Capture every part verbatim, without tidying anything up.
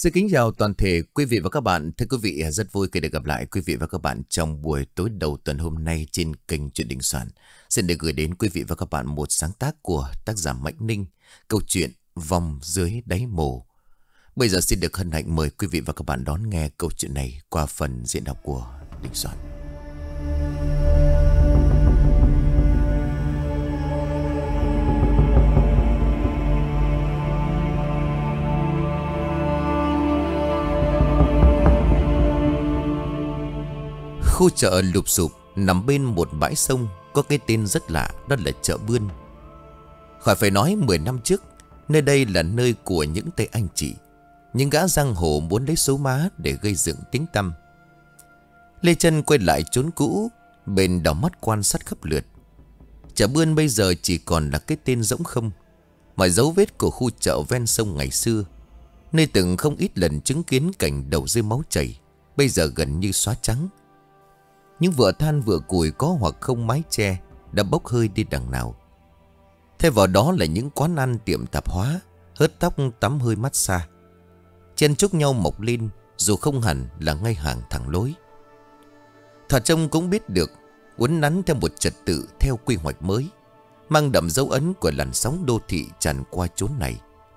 Xin kính chào toàn thể quý vị và các bạn. Thưa quý vị, rất vui khi được gặp lại quý vị và các bạn trong buổi tối đầu tuần hôm nay trên kênh Chuyện Đình Soạn. Xin được gửi đến quý vị và các bạn một sáng tác của tác giả Mạnh Ninh, câu chuyện Vòng Dưới Đáy Mồ. Bây giờ xin được hân hạnh mời quý vị và các bạn đón nghe câu chuyện này qua phần diễn đọc của Đình Soạn. Khu chợ lụp xụp nằm bên một bãi sông có cái tên rất lạ, đó là chợ Bươn. Khỏi phải nói mười năm trước, nơi đây là nơi của những tay anh chị, những gã giang hồ muốn lấy số má để gây dựng tiếng tăm. Lê Chân quay lại chốn cũ, bên đảo mắt quan sát khắp lượt. Chợ Bươn bây giờ chỉ còn là cái tên rỗng không, mọi dấu vết của khu chợ ven sông ngày xưa, nơi từng không ít lần chứng kiến cảnh đầu rơi máu chảy, bây giờ gần như xóa trắng. Những vựa than vựa củi có hoặc không mái che đã bốc hơi đi đằng nào. Thay vào đó là những quán ăn tiệm tạp hóa, hớt tóc tắm hơi massage, chen chúc nhau mọc lên dù không hẳn là ngay hàng thẳng lối. Thoạt trông cũng biết được uốn nắn theo một trật tự theo quy hoạch mới, mang đậm dấu ấn của làn sóng đô thị tràn qua chốn này.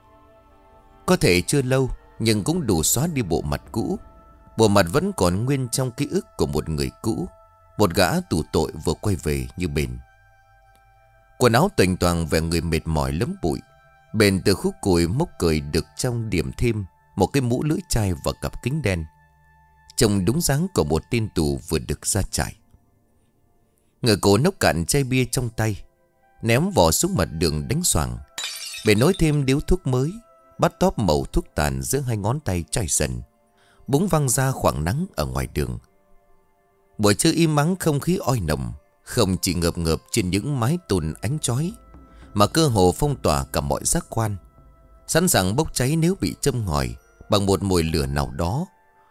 Có thể chưa lâu nhưng cũng đủ xóa đi bộ mặt cũ. Bộ mặt vẫn còn nguyên trong ký ức của một người cũ, một gã tù tội vừa quay về như bền. Quần áo toành toàng vẻ người mệt mỏi lấm bụi. Bền từ khúc cùi mốc cười được trong điểm thêm một cái mũ lưỡi chai và cặp kính đen, trông đúng dáng của một tên tù vừa được ra trại. Người cổ nốc cạn chai bia trong tay, ném vỏ xuống mặt đường đánh xoàng. Bền nối thêm điếu thuốc mới, bắt tóp màu thuốc tàn giữa hai ngón tay chai sần, búng văng ra khoảng nắng ở ngoài đường. Buổi trưa im ắng, không khí oi nồng, không chỉ ngợp ngợp trên những mái tôn ánh chói, mà cơ hồ phong tỏa cả mọi giác quan, sẵn sàng bốc cháy nếu bị châm ngòi bằng một mồi lửa nào đó.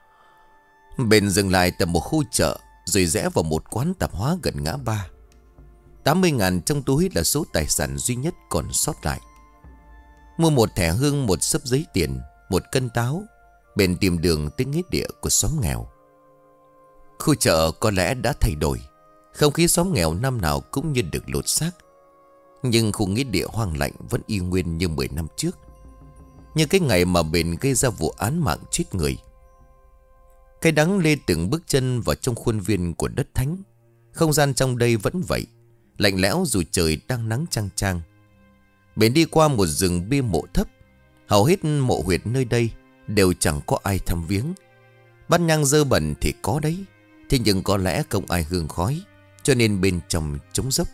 Bền dừng lại tại một khu chợ, rồi rẽ vào một quán tạp hóa gần ngã ba. Tám mươi ngàn trong túi là số tài sản duy nhất còn sót lại. Mua một thẻ hương, một xấp giấy tiền, một cân táo. Bền tìm đường tới nghĩa địa của xóm nghèo. Khu chợ có lẽ đã thay đổi, không khí xóm nghèo năm nào cũng như được lột xác, nhưng khu nghĩa địa hoang lạnh vẫn y nguyên như mười năm trước, như cái ngày mà Bền gây ra vụ án mạng chết người. Cái đắng lê từng bước chân vào trong khuôn viên của đất thánh. Không gian trong đây vẫn vậy, lạnh lẽo dù trời đang nắng chang chang. Bền đi qua một rừng bia mộ thấp. Hầu hết mộ huyệt nơi đây đều chẳng có ai thăm viếng. Bát nhang dơ bẩn thì có đấy, thế nhưng có lẽ không ai hương khói, cho nên bên trong trống dốc.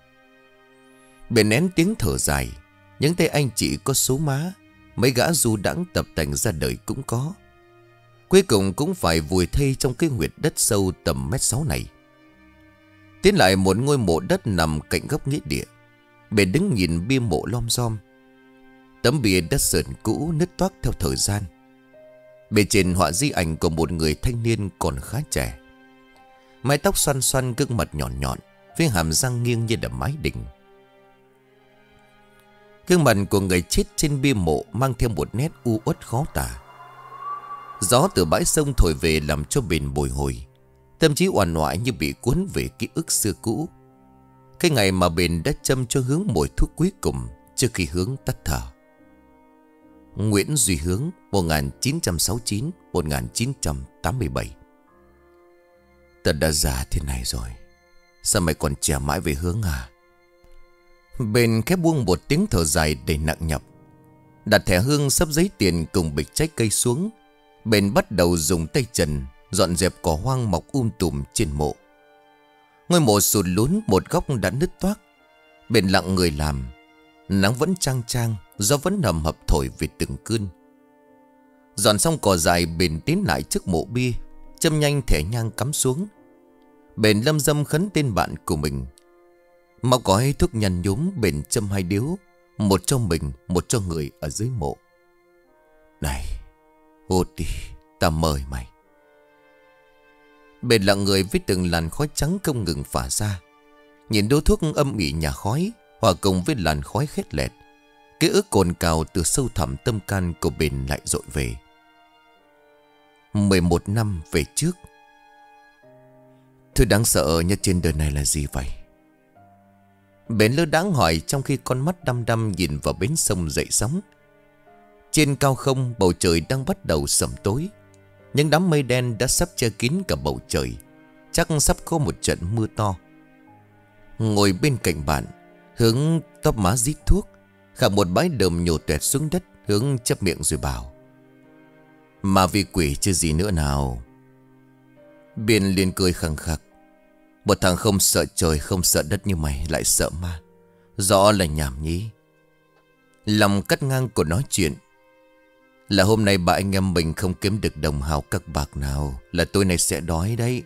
Bền nén tiếng thở dài. Những tay anh chị có số má, mấy gã du đãng tập tành ra đời cũng có, cuối cùng cũng phải vùi thây trong cái huyệt đất sâu tầm mét sáu này. Tiến lại một ngôi mộ đất nằm cạnh góc nghĩa địa. Bền đứng nhìn bia mộ lom rom. Tấm bia đất sờn cũ nứt toác theo thời gian. Bề trên họa di ảnh của một người thanh niên còn khá trẻ, mái tóc xoăn xoăn, gương mặt nhọn nhọn, với hàm răng nghiêng như là mái đình. Gương mặt của người chết trên bia mộ mang theo một nét u uất khó tả. Gió từ bãi sông thổi về làm cho Bền bồi hồi, tâm trí uằn oại như bị cuốn về ký ức xưa cũ. Cái ngày mà Bền đã châm cho Hướng mồi thuốc cuối cùng trước khi Hướng tắt thở. Nguyễn Duy Hướng, một nghìn chín trăm sáu mươi chín đến một nghìn chín trăm tám mươi bảy. Tớ đã già thế này rồi, sao mày còn trẻ mãi về Hướng à? Bền khép buông một tiếng thở dài đầy nặng nhọc, đặt thẻ hương, xấp giấy tiền cùng bịch trái cây xuống. Bền bắt đầu dùng tay trần dọn dẹp cỏ hoang mọc um tùm trên mộ. Ngôi mộ sụt lún, một góc đã nứt toác. Bền lặng người làm. Nắng vẫn chang chang, gió vẫn hầm hập thổi về từng cơn. Dọn xong cỏ dài, Bền tiến lại trước mộ bia, châm nhanh thẻ nhang cắm xuống. Bền lâm dâm khấn tên bạn của mình. Mau gói thuốc nhăn nhúm, Bền châm hai điếu, một cho mình, một cho người ở dưới mộ. Này, hút đi, ta mời mày. Bền lặng người với từng làn khói trắng không ngừng phả ra. Nhìn đốt thuốc âm ỉ nhà khói hòa cùng với làn khói khét lẹt, ký ức cồn cào từ sâu thẳm tâm can của Bền lại dội về. mười một năm về trước. Thứ đáng sợ nhất trên đời này là gì vậy? Bến lơ đãng hỏi trong khi con mắt đăm đăm nhìn vào bến sông dậy sóng. Trên cao không, bầu trời đang bắt đầu sầm tối. Những đám mây đen đã sắp che kín cả bầu trời. Chắc sắp có một trận mưa to. Ngồi bên cạnh bạn, Hướng tóp má rít thuốc, khả một bãi đờm nhổ tuẹt xuống đất. Hướng chép miệng rồi bảo: "Ma vi quỷ chứ gì nữa nào." Biên liền cười khằng khặc: "Một thằng không sợ trời không sợ đất như mày lại sợ ma, rõ là nhảm nhí." Lòng cắt ngang cuộc nói chuyện: "Là hôm nay bà anh em mình không kiếm được đồng hào các bạc nào, là tối nay sẽ đói đấy."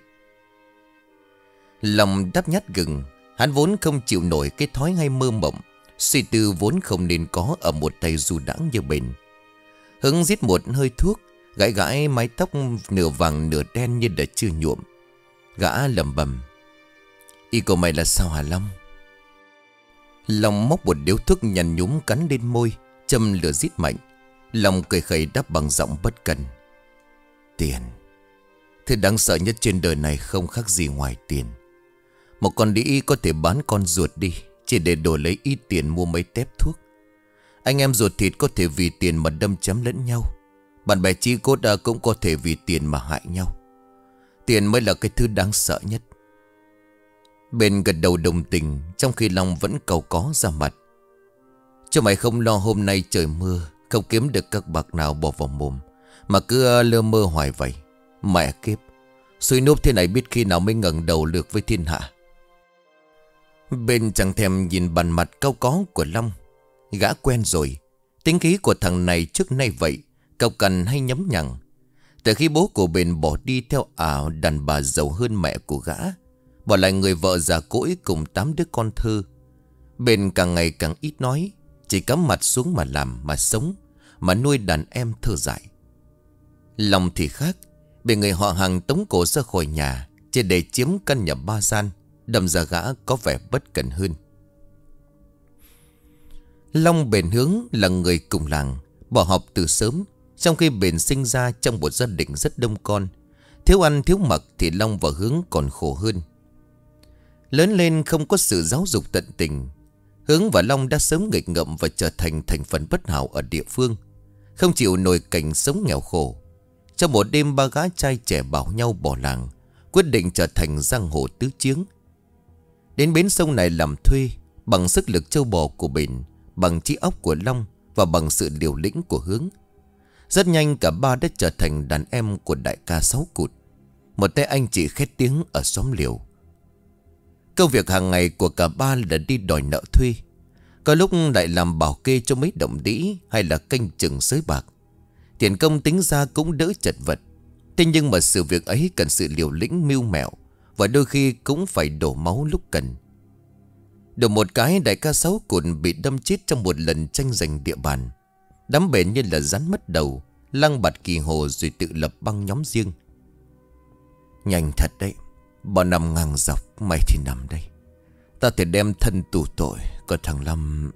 Lòng đắp nhát gừng. Hắn vốn không chịu nổi cái thói hay mơ mộng, suy tư vốn không nên có ở một tay du đãng như Bền. Hứng rít một hơi thuốc, gãi gãi mái tóc nửa vàng nửa đen như đã chưa nhuộm. Gã lẩm bẩm: "Ý của mày là sao hả Long?" Long móc một điếu thuốc nhằn nhúm cắn lên môi, châm lửa rít mạnh. Long cười khẩy đáp bằng giọng bất cần: "Tiền. Thứ đáng sợ nhất trên đời này không khác gì ngoài tiền. Một con đĩ có thể bán con ruột đi, chỉ để đổi lấy ít tiền mua mấy tép thuốc. Anh em ruột thịt có thể vì tiền mà đâm chém lẫn nhau. Bạn bè chí cốt cũng có thể vì tiền mà hại nhau. Tiền mới là cái thứ đáng sợ nhất." Bên gật đầu đồng tình, trong khi Long vẫn cầu có ra mặt: "Cho mày không lo hôm nay trời mưa, không kiếm được các bạc nào bỏ vào mồm, mà cứ lơ mơ hoài vậy. Mẹ kiếp, xui núp thế này biết khi nào mới ngẩng đầu được với thiên hạ." Bên chẳng thèm nhìn bàn mặt cau có của Long. Gã quen rồi. Tính khí của thằng này trước nay vậy, cau cằn hay nhấm nhằng. Từ khi bố của Bền bỏ đi theo ảo đàn bà giàu hơn mẹ của gã, bỏ lại người vợ già cỗi cùng tám đứa con thơ, Bền càng ngày càng ít nói, chỉ cắm mặt xuống mà làm, mà sống, mà nuôi đàn em thơ dại. Long thì khác. Bị người họ hàng tống cổ ra khỏi nhà, chỉ để chiếm căn nhà ba gian, đâm ra gã có vẻ bất cẩn hơn. Long Bền Hướng là người cùng làng, bỏ học từ sớm. Trong khi Bền sinh ra trong một gia đình rất đông con, thiếu ăn thiếu mặc, thì Long và Hướng còn khổ hơn. Lớn lên không có sự giáo dục tận tình, Hướng và Long đã sớm nghịch ngợm và trở thành thành phần bất hảo ở địa phương, không chịu nổi cảnh sống nghèo khổ. Trong một đêm, ba gã trai trẻ bảo nhau bỏ làng, quyết định trở thành giang hồ tứ chiếng. Đến bến sông này làm thuê, bằng sức lực trâu bò của Bền, bằng trí óc của Long và bằng sự liều lĩnh của Hướng. Rất nhanh cả ba đã trở thành đàn em của đại ca Sáu Cụt, một tay anh chị khét tiếng ở xóm Liều. Công việc hàng ngày của cả ba là đi đòi nợ thuê, có lúc lại làm bảo kê cho mấy động đĩ, hay là canh chừng sới bạc. Tiền công tính ra cũng đỡ chật vật. Thế nhưng mà sự việc ấy cần sự liều lĩnh mưu mẹo, và đôi khi cũng phải đổ máu lúc cần. Được một cái, đại ca Sáu Cụt bị đâm chết trong một lần tranh giành địa bàn. Đám Bền như là rắn mất đầu, lăng bạt kỳ hồ rồi tự lập băng nhóm riêng. Nhanh thật đấy. Bọn nằm ngang dọc, mày thì nằm đây. Ta thể đem thân tù tội. Còn thằng Lâm...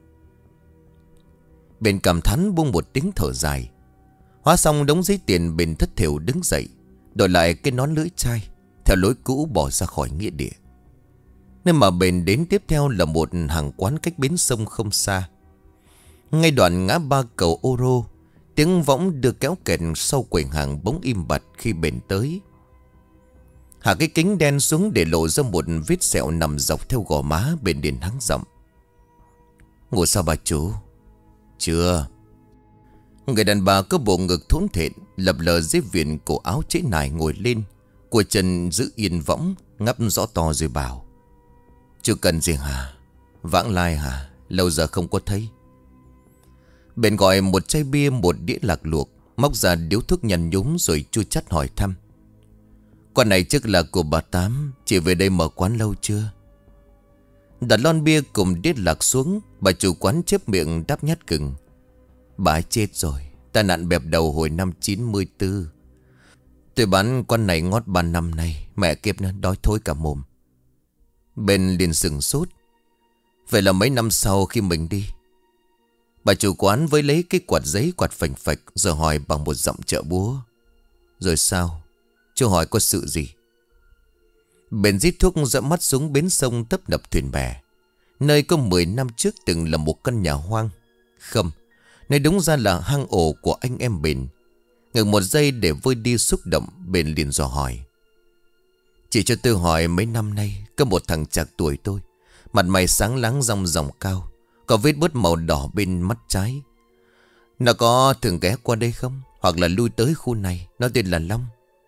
Bền cảm thán buông một tiếng thở dài. Hóa xong đống giấy tiền, Bền thất thểu đứng dậy, đổi lại cái nón lưỡi chai, theo lối cũ bỏ ra khỏi nghĩa địa. Nên mà Bền đến tiếp theo là một hàng quán cách bến sông không xa. Ngay đoạn ngã ba cầu ô rô, tiếng võng đưa kéo kẹt sau quầy hàng bỗng im bặt khi Bền tới. Hạ cái kính đen xuống để lộ ra một vết sẹo nằm dọc theo gò má. Bền liền hắng giọng: "Ngủ sao bà chú?" "Chưa." Người đàn bà có bộ ngực thốn thện, lập lờ dưới viền cổ áo chế nải ngồi lên, của chân giữ yên võng, ngắp rõ to rồi bảo: "Chưa cần gì hả? Vãng lai hả? Lâu giờ không có thấy." Bền gọi một chai bia, một đĩa lạc luộc, móc ra điếu thuốc nhăn nhúm rồi chua chát hỏi thăm: "Quán này chắc là của bà Tám, chị về đây mở quán lâu chưa?" Đặt lon bia cùng đĩa lạc xuống, bà chủ quán chép miệng đáp nhát gừng: "Bà ấy chết rồi, tai nạn bẹp đầu hồi năm chín mươi tư. Tôi bán quán này ngót ba năm nay, mẹ kiếp nó đói thối cả mồm." Bên liền sừng sốt: "Vậy là mấy năm sau khi mình đi?" Bà chủ quán với lấy cái quạt giấy quạt phành phạch, rồi hỏi bằng một giọng chợ búa: Rồi sao? Chú hỏi có sự gì? Bền rít thuốc dõi mắt xuống bến sông tấp nập thuyền bè. Nơi có mười năm trước từng là một căn nhà hoang. Không, nơi đúng ra là hang ổ của anh em Bền. Ngừng một giây để vơi đi xúc động, Bền liền dò hỏi. Chỉ cho tôi hỏi, mấy năm nay có một thằng chạc tuổi tôi, mặt mày sáng láng rong ròng cao, có vết bớt màu đỏ bên mắt trái. Nó có thường ghé qua đây không? Hoặc là lui tới khu này? Nó tên là Long.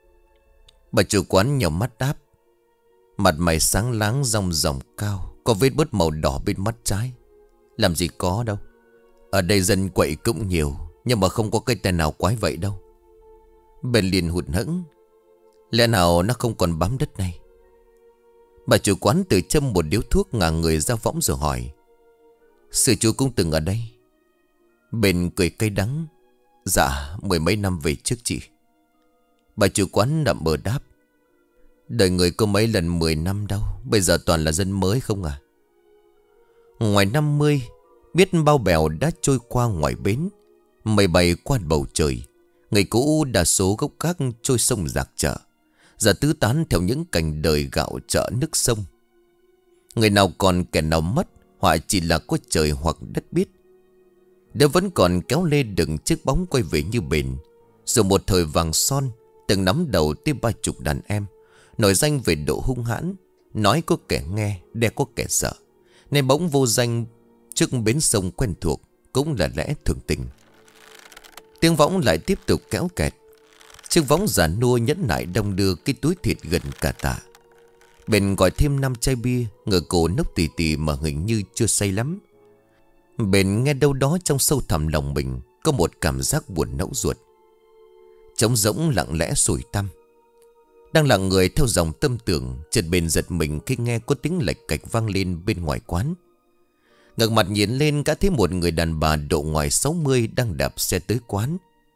Bà chủ quán nhíu mắt đáp. Mặt mày sáng láng rong ròng cao, có vết bớt màu đỏ bên mắt trái. Làm gì có đâu. Ở đây dân quậy cũng nhiều, nhưng mà không có cái tên nào quái vậy đâu. Bền liền hụt hẫng. Lẽ nào nó không còn bám đất này? Bà chủ quán tự châm một điếu thuốc ngả người ra võng rồi hỏi. Sư chú cũng từng ở đây. Bền cười cay đắng. Dạ, mười mấy năm về trước chị. Bà chủ quán nậm bờ đáp. Đời người có mấy lần mười năm đâu. Bây giờ toàn là dân mới không à? Ngoài năm mươi, biết bao bèo đã trôi qua ngoài bến. Mây bay qua bầu trời. Người cũ đa số gốc gác trôi sông rạc chợ. Giờ tứ tán theo những cảnh đời gạo chợ nước sông. Người nào còn kẻ nào mất, họa chỉ là có trời hoặc đất biết. Nếu vẫn còn kéo lê đựng chiếc bóng quay về như Bền. Rồi một thời vàng son, từng nắm đầu tới ba chục đàn em, nổi danh về độ hung hãn, nói có kẻ nghe, đe có kẻ sợ. Nên bỗng vô danh trước bến sông quen thuộc, cũng là lẽ thường tình. Tiếng võng lại tiếp tục kéo kẹt. Chiếc võng già nua nhẫn nại đông đưa cái túi thịt gần cả tạ. Bền gọi thêm năm chai bia, ngửa cổ nốc tì tì mà hình như chưa say lắm. Bền nghe đâu đó trong sâu thẳm lòng mình có một cảm giác buồn nẫu ruột. Trống rỗng lặng lẽ sủi tăm. Đang lặng người theo dòng tâm tưởng, chợt Bền giật mình khi nghe có tiếng lạch cạch vang lên bên ngoài quán. Ngẩng mặt nhìn lên, cả thấy một người đàn bà độ ngoài sáu mươi đang đạp xe tới quán.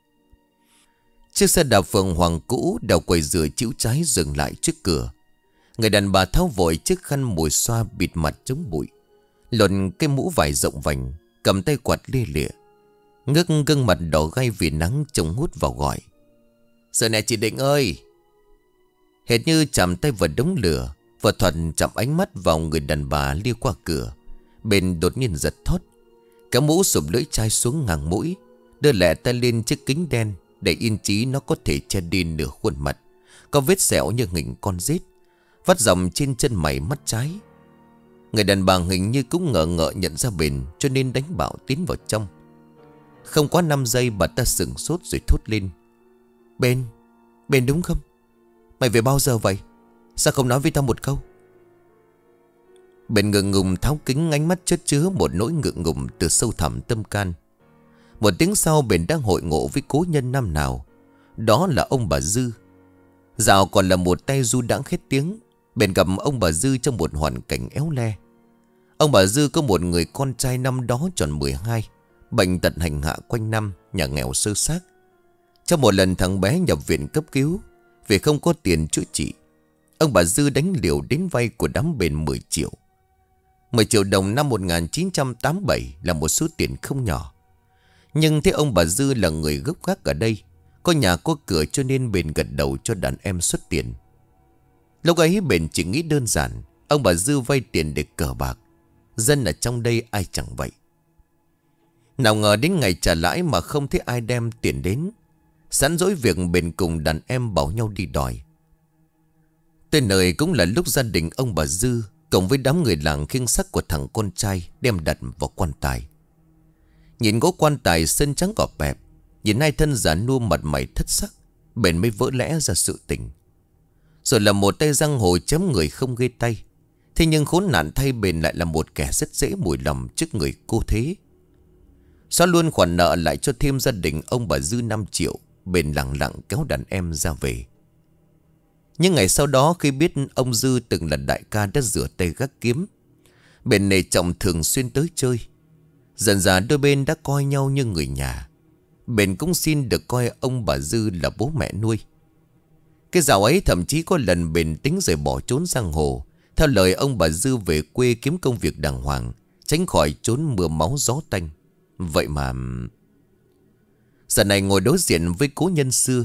Chiếc xe đạp phượng hoàng cũ đào quầy rửa chĩu trái dừng lại trước cửa. Người đàn bà tháo vội chiếc khăn mùi xoa bịt mặt chống bụi, lột cái mũ vải rộng vành, cầm tay quạt lia lịa, ngước gương mặt đỏ gay vì nắng trông hút vào gọi. Giờ nè chị Định ơi. Hệt như chạm tay vào đống lửa, và thuận chạm ánh mắt vào người đàn bà lia qua cửa. Bền đột nhiên giật thót, cái mũ sụp lưỡi chai xuống ngang mũi, đưa lẹ tay lên chiếc kính đen để yên chí nó có thể che đi nửa khuôn mặt, có vết sẹo như hình con rết, vắt dòng trên chân mày mắt trái. Người đàn bà hình như cũng ngờ ngợ nhận ra Bền, cho nên đánh bạo tiến vào trong. Không quá năm giây bà ta sửng sốt rồi thốt lên. Bền, Bền đúng không? Mày về bao giờ vậy? Sao không nói với tao một câu? Bền ngượng ngùng tháo kính, ánh mắt chất chứa một nỗi ngượng ngùng từ sâu thẳm tâm can. Một tiếng sau, Bền đang hội ngộ với cố nhân năm nào. Đó là ông bà Dư. Dạo còn là một tay du đãng khét tiếng. Bền gặp ông bà Dư trong một hoàn cảnh éo le. Ông bà Dư có một người con trai năm đó tròn mười hai, bệnh tật hành hạ quanh năm, nhà nghèo sơ xác. Trong một lần thằng bé nhập viện cấp cứu, vì không có tiền chữa trị, ông bà Dư đánh liều đến vay của đám Bền mười triệu. Mười triệu đồng năm một nghìn chín trăm tám mươi bảy là một số tiền không nhỏ. Nhưng thế ông bà Dư là người gốc gác ở đây, có nhà có cửa, cho nên Bền gật đầu cho đàn em xuất tiền. Lúc ấy Bền chỉ nghĩ đơn giản, ông bà Dư vay tiền để cờ bạc. Dân ở trong đây ai chẳng vậy. Nào ngờ đến ngày trả lãi mà không thấy ai đem tiền đến. Sẵn dỗi việc, Bền cùng đàn em bảo nhau đi đòi. Tới nơi cũng là lúc gia đình ông bà Dư cộng với đám người làng khiêng xác của thằng con trai đem đặt vào quan tài. Nhìn gỗ quan tài sơn trắng gọp bẹp, nhìn hai thân già nua mặt mày thất sắc, Bền mới vỡ lẽ ra sự tình. Rồi là một tay giang hồ chém người không gây tay. Thế nhưng khốn nạn thay, Bền lại là một kẻ rất dễ mùi lòng trước người cô thế. Xóa luôn khoản nợ lại cho thêm gia đình ông bà Dư năm triệu. Bền lặng lặng kéo đàn em ra về. Nhưng ngày sau đó, khi biết ông Dư từng là đại ca đã rửa tay gác kiếm, Bền nể trọng thường xuyên tới chơi. Dần dà đôi bên đã coi nhau như người nhà. Bền cũng xin được coi ông bà Dư là bố mẹ nuôi. Cái dạo ấy thậm chí có lần Bền tính rời bỏ trốn giang hồ, theo lời ông bà Dư về quê kiếm công việc đàng hoàng, tránh khỏi trốn mưa máu gió tanh. Vậy mà giờ này ngồi đối diện với cố nhân xưa,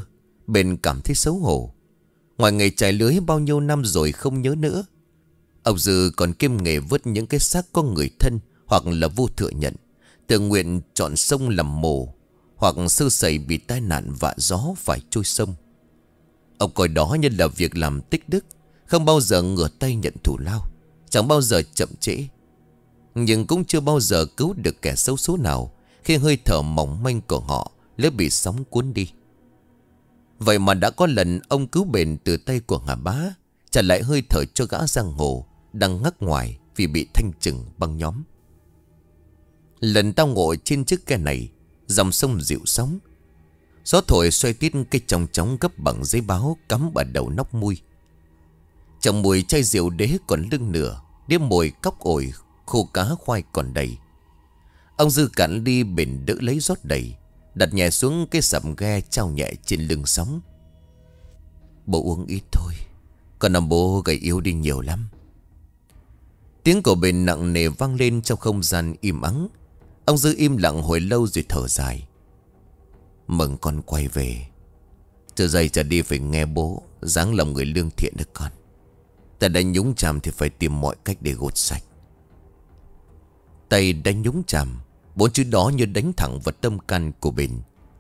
Bền cảm thấy xấu hổ. Ngoài nghề chài lưới bao nhiêu năm rồi không nhớ nữa. Ông Dư còn kiêm nghề vớt những cái xác có người thân hoặc là vô thừa nhận, tự nguyện chọn sông làm mồ, hoặc sơ sẩy bị tai nạn vạ gió phải trôi sông. Ông coi đó như là việc làm tích đức, không bao giờ ngửa tay nhận thù lao, chẳng bao giờ chậm trễ. Nhưng cũng chưa bao giờ cứu được kẻ xấu số nào khi hơi thở mỏng manh của họ lỡ bị sóng cuốn đi. Vậy mà đã có lần ông cứu Bền từ tay của Hà Bá, trả lại hơi thở cho gã giang hồ đang ngắc ngoài vì bị thanh trừng băng nhóm. Lần tao ngồi trên chiếc ghe này, dòng sông dịu sóng, gió thổi xoay tít cây chong chóng gấp bằng giấy báo cắm vào đầu nóc mui. Trong mùi chai rượu đế còn lưng nửa, đêm mùi cóc ổi khô cá khoai còn đầy. Ông Dư cạn ly, Bền đỡ lấy rót đầy, đặt nhẹ xuống cái sầm ghe trao nhẹ trên lưng sóng. Bố uống ít thôi, còn ông bố gầy yếu đi nhiều lắm. Tiếng của Bền nặng nề vang lên trong không gian im ắng. Ông Dư im lặng hồi lâu rồi thở dài. Mừng con quay về. Từ giờ trở đi phải nghe bố, dáng lòng người lương thiện được con. Ta đã nhúng chàm thì phải tìm mọi cách để gột sạch. Tay đánh nhúng chàm, bốn chữ đó như đánh thẳng vào tâm can của Bền.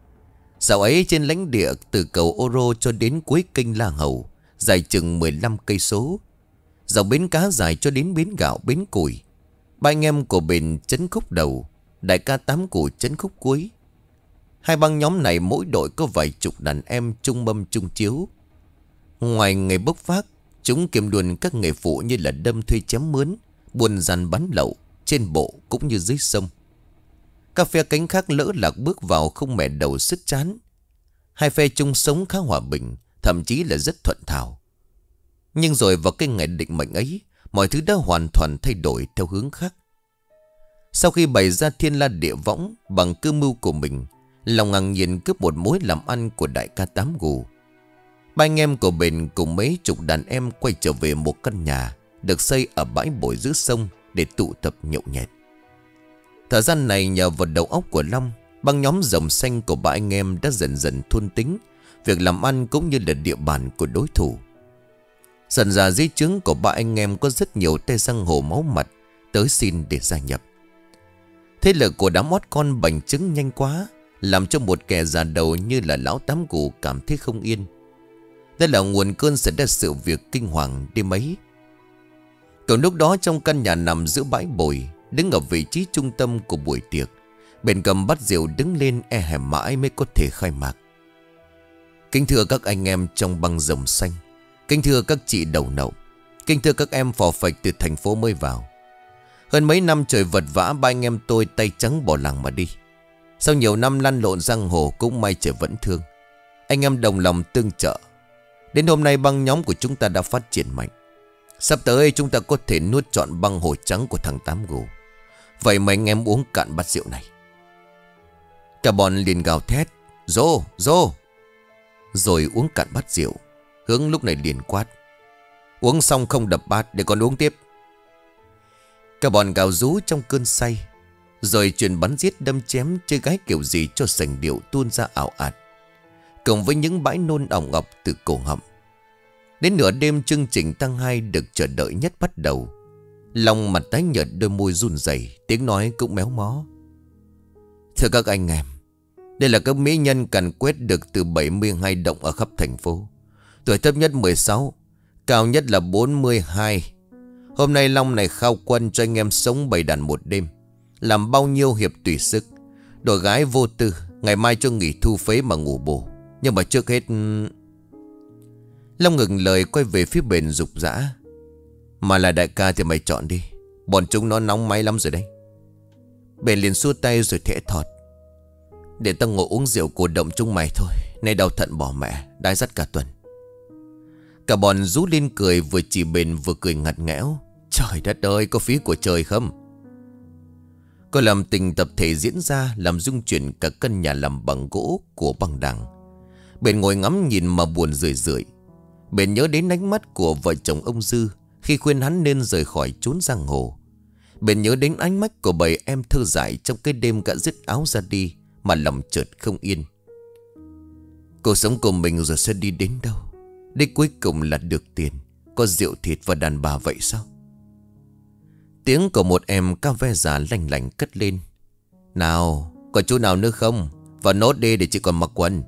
Dạo ấy trên lãnh địa từ cầu Ô Rô cho đến cuối kênh La Hầu, dài chừng mười lăm cây số. Dọc bến cá dài cho đến bến gạo, bến củi. Ba anh em của Bền trấn khúc đầu, đại ca Tám Củ trấn khúc cuối. Hai băng nhóm này mỗi đội có vài chục đàn em chung mâm chung chiếu. Ngoài nghề bốc vác, chúng kiêm luôn các nghề phụ như là đâm thuê chém mướn, buôn gian bán lậu, trên bộ cũng như dưới sông. Các phe cánh khác lỡ lạc bước vào không mẻ đầu sứt chán. Hai phe chung sống khá hòa bình, thậm chí là rất thuận thảo. Nhưng rồi vào cái ngày định mệnh ấy, mọi thứ đã hoàn toàn thay đổi theo hướng khác. Sau khi bày ra thiên la địa võng bằng cơ mưu của mình, lòng ngang nhiên cướp một mối làm ăn của đại ca Tám Gù, ba anh em của Bền cùng mấy chục đàn em quay trở về một căn nhà được xây ở bãi bồi giữa sông để tụ tập nhậu nhẹt. Thời gian này nhờ vào đầu óc của Long, băng nhóm Rồng Xanh của ba anh em đã dần dần thôn tính việc làm ăn cũng như là địa bàn của đối thủ. Dần ra dưới trướng của ba anh em có rất nhiều tay giang hồ máu mặt tới xin để gia nhập. Thế lực của đám mót con bành trướng nhanh quá, làm cho một kẻ già đầu như là lão Tám Củ cảm thấy không yên. Đây là nguồn cơn xảy ra sự việc kinh hoàng đêm ấy. Còn lúc đó trong căn nhà nằm giữa bãi bồi, đứng ở vị trí trung tâm của buổi tiệc, Bền cầm bát rượu đứng lên e hèm mãi mới có thể khai mạc. Kính thưa các anh em trong băng Rồng Xanh, kính thưa các chị đầu nậu, kính thưa các em phò phạch từ thành phố mới vào. Hơn mấy năm trời vật vã, ba anh em tôi tay trắng bỏ làng mà đi. Sau nhiều năm lăn lộn giang hồ cũng may trời vẫn thương. Anh em đồng lòng tương trợ. Đến hôm nay băng nhóm của chúng ta đã phát triển mạnh. Sắp tới chúng ta có thể nuốt trọn băng hồ trắng của thằng Tám Gù. Vậy mà anh em uống cạn bát rượu này. Cả bọn liền gào thét: Rô, rô! Rồi uống cạn bát rượu. Hướng lúc này liền quát: Uống xong không đập bát để còn uống tiếp. Cả bọn gào rú trong cơn say, rồi chuyện bắn giết đâm chém chơi gái kiểu gì cho sành điệu tuôn ra ảo ạt, cùng với những bãi nôn ỏng ọc từ cổ họng. Đến nửa đêm chương trình tăng hai được chờ đợi nhất bắt đầu. Long mặt tái nhợt, đôi môi run rẩy, tiếng nói cũng méo mó: Thưa các anh em, đây là các mỹ nhân càn quét được từ bảy mươi hai động ở khắp thành phố. Tuổi thấp nhất mười sáu, cao nhất là bốn mươi hai. Hôm nay Long này khao quân cho anh em sống bầy đàn một đêm, làm bao nhiêu hiệp tùy sức. Đổi gái vô tư, ngày mai cho nghỉ thu phế mà ngủ bù. Nhưng mà trước hết... Long ngừng lời quay về phía Bền rục rã: Mà là đại ca thì mày chọn đi, bọn chúng nó nóng máy lắm rồi đấy. Bền liền xua tay rồi thẽ thọt: Để tao ngồi uống rượu cổ động chung mày thôi, nay đau thận bỏ mẹ, đái dắt cả tuần. Cả bọn rú lên cười, vừa chỉ Bền vừa cười ngặt nghẽo: Trời đất ơi, có phí của trời không? Có làm tình tập thể diễn ra, làm rung chuyển cả căn nhà làm bằng gỗ của băng đảng. Bền ngồi ngắm nhìn mà buồn rười rượi. Bền nhớ đến ánh mắt của vợ chồng ông Dư khi khuyên hắn nên rời khỏi chốn giang hồ. Bền nhớ đến ánh mắt của bầy em thơ dại trong cái đêm gã dứt áo ra đi, mà lòng chợt không yên. Cuộc sống của mình rồi sẽ đi đến đâu? Đích cuối cùng là được tiền, có rượu thịt và đàn bà vậy sao? Tiếng của một em cao ve già lanh lảnh cất lên. Nào, còn chú nào nữa không? Vào nốt đi để chị còn mặc quần.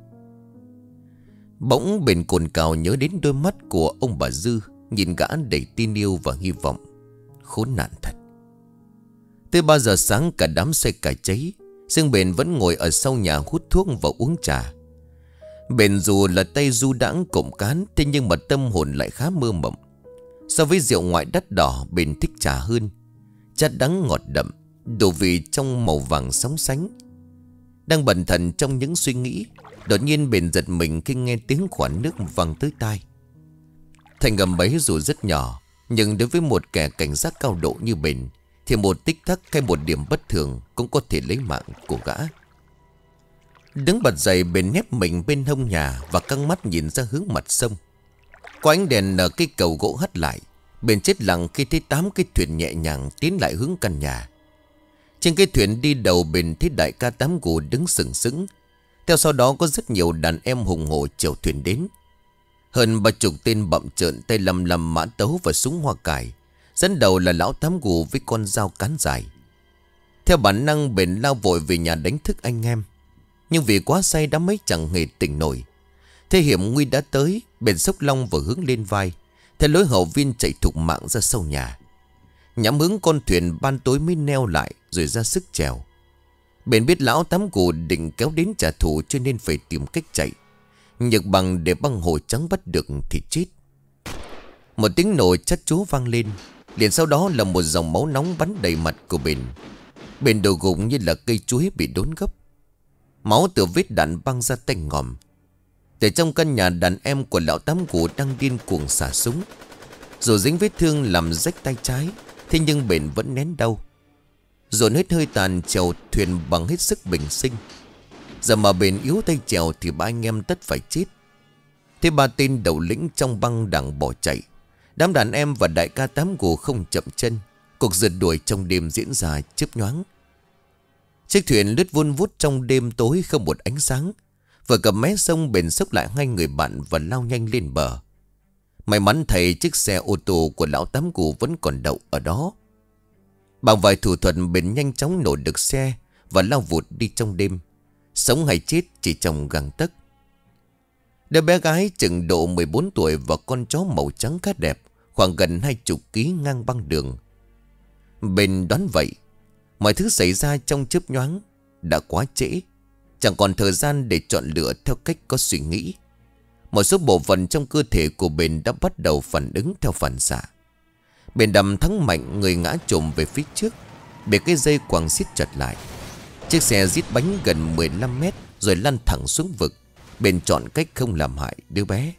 Bỗng bên cồn cào nhớ đến đôi mắt của ông bà Dư, nhìn gã đầy tin yêu và hy vọng. Khốn nạn thật. Tới ba giờ sáng cả đám xe cải cháy, riêng Bền vẫn ngồi ở sau nhà hút thuốc và uống trà. Bền dù là tay du đãng cộng cán, thế nhưng mà tâm hồn lại khá mơ mộng. So với rượu ngoại đắt đỏ, Bền thích trà hơn. Chát đắng ngọt đậm, đồ vị trong màu vàng sóng sánh. Đang bần thần trong những suy nghĩ, đột nhiên Bền giật mình khi nghe tiếng khoản nước văng tới tai. Thành âm ấy dù rất nhỏ, nhưng đối với một kẻ cảnh giác cao độ như Bền thì một tích tắc hay một điểm bất thường cũng có thể lấy mạng của gã. Đứng bật dậy, Bền nép mình bên hông nhà và căng mắt nhìn ra hướng mặt sông. Có ánh đèn ở cây cầu gỗ hắt lại, Bền chết lặng khi thấy tám cái thuyền nhẹ nhàng tiến lại hướng căn nhà. Trên cái thuyền đi đầu, Bền thấy đại ca Tám Gù đứng sừng sững. Theo sau đó có rất nhiều đàn em hùng hổ chèo thuyền đến. Hơn ba chục tên bậm trợn, tay lầm lầm mã tấu và súng hoa cải. Dẫn đầu là lão Tám Gù với con dao cán dài. Theo bản năng, Bền lao vội về nhà đánh thức anh em. Nhưng vì quá say đã mấy chẳng hề tỉnh nổi. Thế hiểm nguy đã tới, Bền xốc long và hướng lên vai, theo lối hậu viên chạy thục mạng ra sau nhà. Nhắm hướng con thuyền ban tối mới neo lại rồi ra sức chèo. Bền biết lão Tám Gù định kéo đến trả thù cho nên phải tìm cách chạy. Nhược bằng để băng hồ trắng bắt được thì chết. Một tiếng nổ chát chúa vang lên, liền sau đó là một dòng máu nóng bắn đầy mặt của Bền. Bền đầu gục như là cây chuối bị đốn gấp. Máu từ vết đạn băng ra tanh ngòm. Từ trong căn nhà, đàn em của lão Tám Gù đang điên cuồng xả súng. Dù dính vết thương làm rách tay trái, thế nhưng Bền vẫn nén đau, dồn hết hơi tàn chèo thuyền bằng hết sức bình sinh. Giờ mà Bền yếu tay chèo thì ba anh em tất phải chết. Thế ba tên đầu lĩnh trong băng đảng bỏ chạy. Đám đàn em và đại ca Tám Gù không chậm chân. Cuộc rượt đuổi trong đêm diễn ra chớp nhoáng. Chiếc thuyền lướt vun vút trong đêm tối không một ánh sáng. Vừa cầm mé sông, Bền xốc lại hai người bạn và lao nhanh lên bờ. May mắn thầy chiếc xe ô tô của lão Tám Gù vẫn còn đậu ở đó. Bằng vài thủ thuật, Bền nhanh chóng nổ được xe và lao vụt đi trong đêm. Sống hay chết chỉ trong gang tấc. Đứa bé gái chừng độ mười bốn tuổi và con chó màu trắng khá đẹp, khoảng gần hai chục ký ngang băng đường. Bền đoán vậy, mọi thứ xảy ra trong chớp nhoáng, đã quá trễ. Chẳng còn thời gian để chọn lựa theo cách có suy nghĩ. Một số bộ phận trong cơ thể của Bền đã bắt đầu phản ứng theo phản xạ. Bền đầm thắng mạnh, người ngã trồm về phía trước, bị cái dây quàng siết chặt lại. Chiếc xe rít bánh gần mười lăm mét rồi lăn thẳng xuống vực. Bền chọn cách không làm hại đứa bé.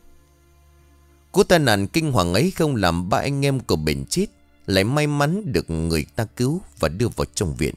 Cú tai nạn kinh hoàng ấy không làm ba anh em của Bền chết, lại may mắn được người ta cứu và đưa vào trong viện.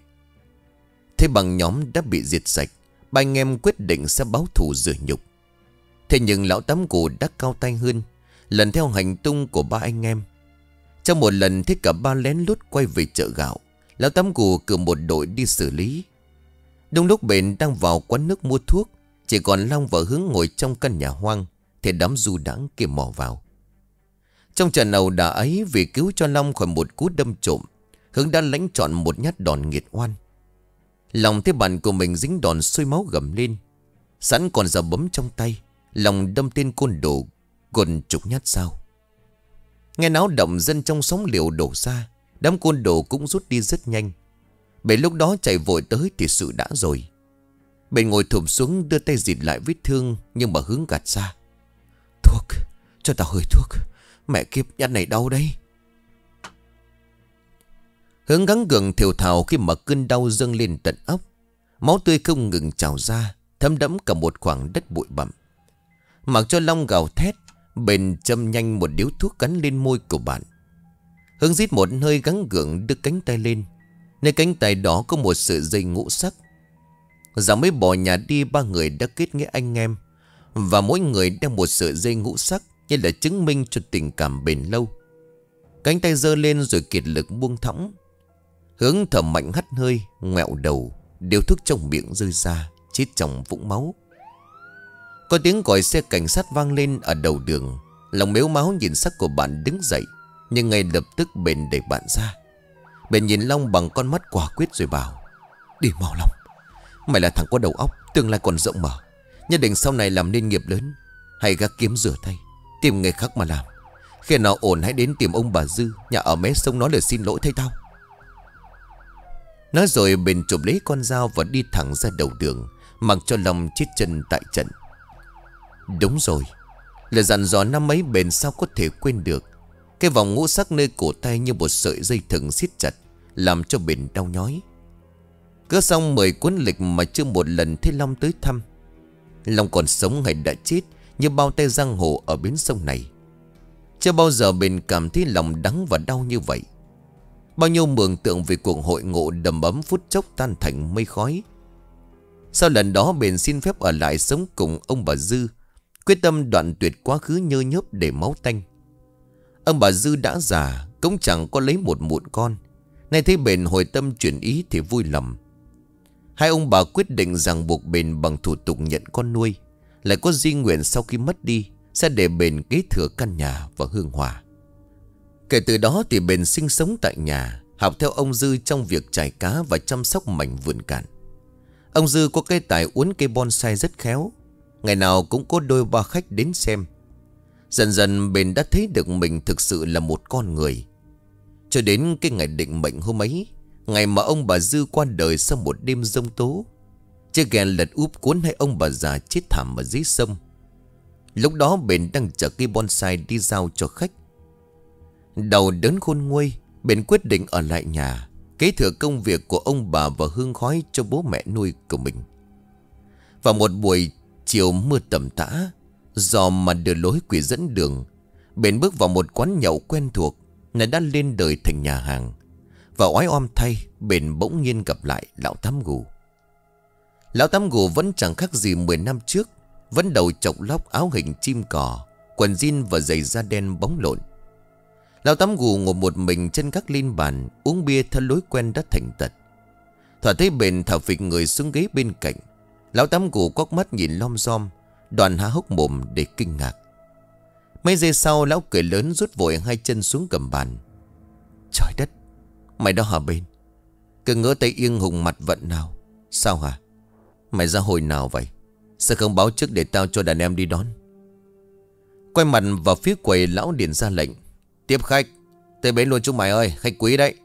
Thế bằng nhóm đã bị diệt sạch, ba anh em quyết định sẽ báo thù rửa nhục. Thế nhưng lão Tám Gù đã cao tay hơn, lần theo hành tung của ba anh em. Trong một lần thấy cả ba lén lút quay về chợ gạo, lão Tám Gù cử một đội đi xử lý. Đúng lúc Bền đang vào quán nước mua thuốc, chỉ còn Long và Hướng ngồi trong căn nhà hoang, thì đám du đãng kia mò vào. Trong trận ẩu đả ấy, vì cứu cho Long khỏi một cú đâm trộm, Hướng đã lãnh trọn một nhát đòn nghiệt oan. Long thấy bạn của mình dính đòn sôi máu gầm lên. Sẵn còn dao bấm trong tay, Long đâm tên côn đồ gần chục nhát sau. Nghe náo động, dân trong xóm liều đổ ra. Đám côn đồ cũng rút đi rất nhanh. Bền lúc đó chạy vội tới thì sự đã rồi. Bền ngồi thụp xuống đưa tay dịt lại vết thương, nhưng mà Hướng gạt ra. Thuốc, cho tao hơi thuốc. Mẹ kiếp, nhát này đau đây. Hướng gắng gượng thều thào khi mà cơn đau dâng lên tận óc. Máu tươi không ngừng trào ra, thấm đẫm cả một khoảng đất bụi bặm. Mặc cho Long gào thét, Bền châm nhanh một điếu thuốc cắn lên môi của bạn. Hướng rít một hơi gắng gượng đưa cánh tay lên. Nơi cánh tay đó có một sợi dây ngũ sắc. Giờ mới bỏ nhà đi, ba người đã kết nghĩa anh em, và mỗi người đeo một sợi dây ngũ sắc như là chứng minh cho tình cảm bền lâu. Cánh tay giơ lên rồi kiệt lực buông thõng. Hướng thở mạnh hắt hơi, ngoẹo đầu, điếu thuốc trong miệng rơi ra, chết trong vũng máu. Có tiếng còi xe cảnh sát vang lên ở đầu đường. Lòng mếu máu nhìn sắc của bạn đứng dậy, nhưng ngay lập tức Bền đẩy bạn ra. Bền nhìn Long bằng con mắt quả quyết rồi bảo: Đi mau Long, mày là thằng có đầu óc, tương lai còn rộng mở, nhất định sau này làm nên nghiệp lớn. Hãy gác kiếm rửa tay, tìm nghề khác mà làm. Khi nào ổn hãy đến tìm ông bà Dư, nhà ở mé sông, nói lời xin lỗi thay tao. Nói rồi Bền chụp lấy con dao và đi thẳng ra đầu đường, mặc cho Long chết chân tại trận. Đúng rồi, lời dặn dò năm ấy Bền sao có thể quên được. Cái vòng ngũ sắc nơi cổ tay như một sợi dây thừng siết chặt, làm cho Bền đau nhói. Cứ xong mười cuốn lịch mà chưa một lần thấy Long tới thăm. Long còn sống hay đã chết như bao tay giang hồ ở bến sông này. Chưa bao giờ Bền cảm thấy lòng đắng và đau như vậy. Bao nhiêu mường tượng về cuộc hội ngộ đầm ấm phút chốc tan thành mây khói. Sau lần đó Bền xin phép ở lại sống cùng ông bà Dư, quyết tâm đoạn tuyệt quá khứ nhơ nhớp để máu tanh. Ông bà Dư đã già, cũng chẳng có lấy một mụn con. Nay thấy Bền hồi tâm chuyển ý thì vui lòng. Hai ông bà quyết định ràng buộc Bền bằng thủ tục nhận con nuôi, lại có di nguyện sau khi mất đi sẽ để Bền kế thừa căn nhà và hương hỏa. Kể từ đó thì Bền sinh sống tại nhà, học theo ông Dư trong việc trải cá và chăm sóc mảnh vườn cạn. Ông Dư có cái tài uốn cây bonsai rất khéo, ngày nào cũng có đôi ba khách đến xem. Dần dần Bền đã thấy được mình thực sự là một con người. Cho đến cái ngày định mệnh hôm ấy, ngày mà ông bà Dư qua đời sau một đêm giông tố, chiếc ghe lật úp cuốn hai ông bà già chết thảm ở dưới sông. Lúc đó Bền đang chở cây bonsai đi giao cho khách. Đầu đớn khôn nguôi, Bền quyết định ở lại nhà, kế thừa công việc của ông bà và hương khói cho bố mẹ nuôi của mình. Vào một buổi chiều mưa tầm tã, do mà đưa lối quỷ dẫn đường, Bền bước vào một quán nhậu quen thuộc, này đã lên đời thành nhà hàng. Và oái oăm thay, Bền bỗng nhiên gặp lại lão Tám Gù. Lão Tám Gù vẫn chẳng khác gì mười năm trước, vẫn đầu chọc lóc, áo hình chim cò, quần jean và giày da đen bóng lộn. Lão Tám Gù ngồi một mình chân gác lên bàn, uống bia theo lối quen đã thành tật. Thoạt thấy Bền thả phịch người xuống ghế bên cạnh. Lão Tám Gù quắc mắt nhìn lom rom, Đoàn há hốc mồm để kinh ngạc. Mấy giây sau lão cười lớn, rút vội hai chân xuống cầm bàn. Trời đất, mày đó hả Bền? Cứ ngỡ tay yên hùng mặt vận nào. Sao hả? Mày ra hồi nào vậy? Sao không báo trước để tao cho đàn em đi đón? Quay mặt vào phía quầy, lão điện ra lệnh. Tiếp khách. Tới bến luôn chúng mày ơi, khách quý đấy.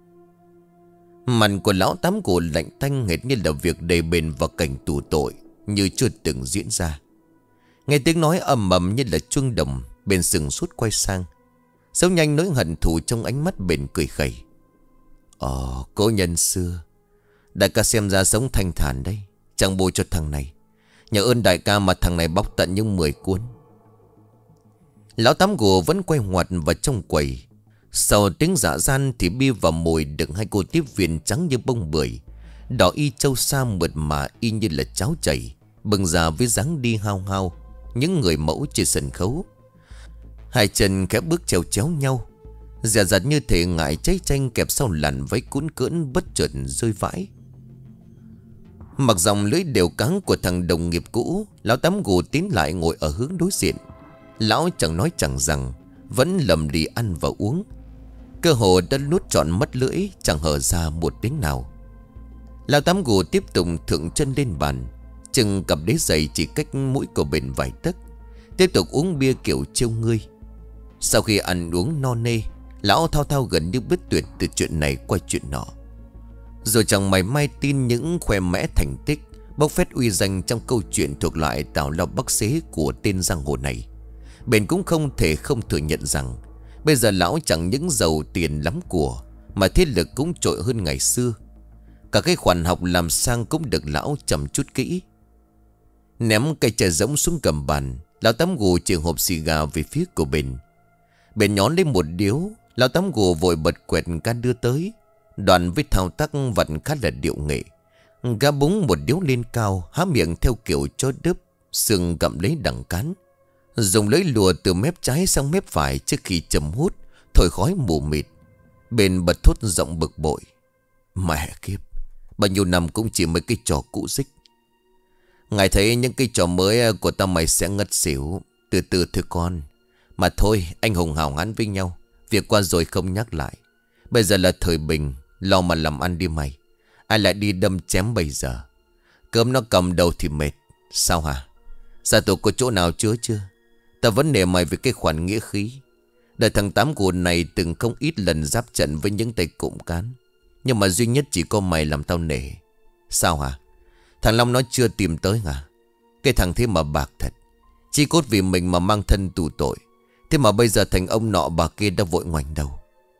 Mặt của lão Tám Gù lạnh tanh, hệt như là việc đầy Bền vào cảnh tù tội như chưa từng diễn ra. Nghe tiếng nói ầm ầm như là chuông đồng, Bền sừng sốt quay sang. Giấu nhanh nỗi hận thù trong ánh mắt, Bền cười khẩy. Ồ, cố nhân xưa. Đại ca xem ra sống thanh thản đấy, chẳng bù cho thằng này. Nhờ ơn đại ca mà thằng này bóc tận những mười cuốn. Lão Tám Gù vẫn quay ngoặt vào trong quầy. Sau tiếng dạ gian thì bia và mồi đựng hai cô tiếp viên trắng như bông bưởi, đỏ y châu sa mượt mà y như là cháo chảy, bừng ra với dáng đi hao hao những người mẫu trên sân khấu. Hai chân khẽ bước trèo chéo nhau, dè dặt như thể ngại cháy chanh kẹp sau làn váy cuốn cưỡn bất chợt rơi vãi. Mặc dòng lưỡi đều cáng của thằng đồng nghiệp cũ, lão Tám Gù tiến lại ngồi ở hướng đối diện. Lão chẳng nói chẳng rằng, vẫn lầm lì ăn và uống. Cơ hồ đã nuốt trọn mất lưỡi, chẳng hở ra một tiếng nào. Lão Tám Gù tiếp tục thượng chân lên bàn, chừng cặp đế giày chỉ cách mũi của Bền vài tấc, tiếp tục uống bia kiểu trêu ngươi. Sau khi ăn uống no nê, lão thao thao gần như biết tuyệt từ chuyện này qua chuyện nọ, rồi chẳng mày may tin những khoe mẽ thành tích, bốc phét uy danh trong câu chuyện thuộc loại tào lao bắc xế của tên giang hồ này. Bền cũng không thể không thừa nhận rằng bây giờ lão chẳng những giàu tiền lắm của, mà thế lực cũng trội hơn ngày xưa. Cả cái khoản học làm sang cũng được lão chăm chút kỹ. Ném cây chè rỗng xuống cầm bàn, lão Tám Gù chỉ hộp xì gà về phía của Bền. Bền nhón lên một điếu, lão Tám Gù vội bật quẹt can đưa tới, đoạn với thao tác vặt khá là điệu nghệ. Gã búng một điếu lên cao, há miệng theo kiểu chó đớp, sừng gặm lấy đằng cán, dùng lưỡi lùa từ mép trái sang mép phải trước khi châm hút, thổi khói mù mịt. Bền bật thốt giọng bực bội. Mẹ kiếp, bao nhiêu năm cũng chỉ mấy cái trò cũ dích. Ngài thấy những cái trò mới của tao mày sẽ ngất xỉu. Từ từ thôi con. Mà thôi anh hùng hào hán với nhau. Việc qua rồi không nhắc lại. Bây giờ là thời bình. Lo mà làm ăn đi mày. Ai lại đi đâm chém bây giờ. Cơm nó cầm đầu thì mệt. Sao hả? Gia tộc có chỗ nào chứa chưa? Tao vẫn nể mày với cái khoản nghĩa khí. Đời thằng Tám Cù này từng không ít lần giáp trận với những tay cụm cán. Nhưng mà duy nhất chỉ có mày làm tao nể. Sao hả? Thằng Long nó chưa tìm tới hả? Cái thằng thế mà bạc thật. Chỉ cốt vì mình mà mang thân tù tội. Thế mà bây giờ thành ông nọ bà kia đã vội ngoảnh đầu.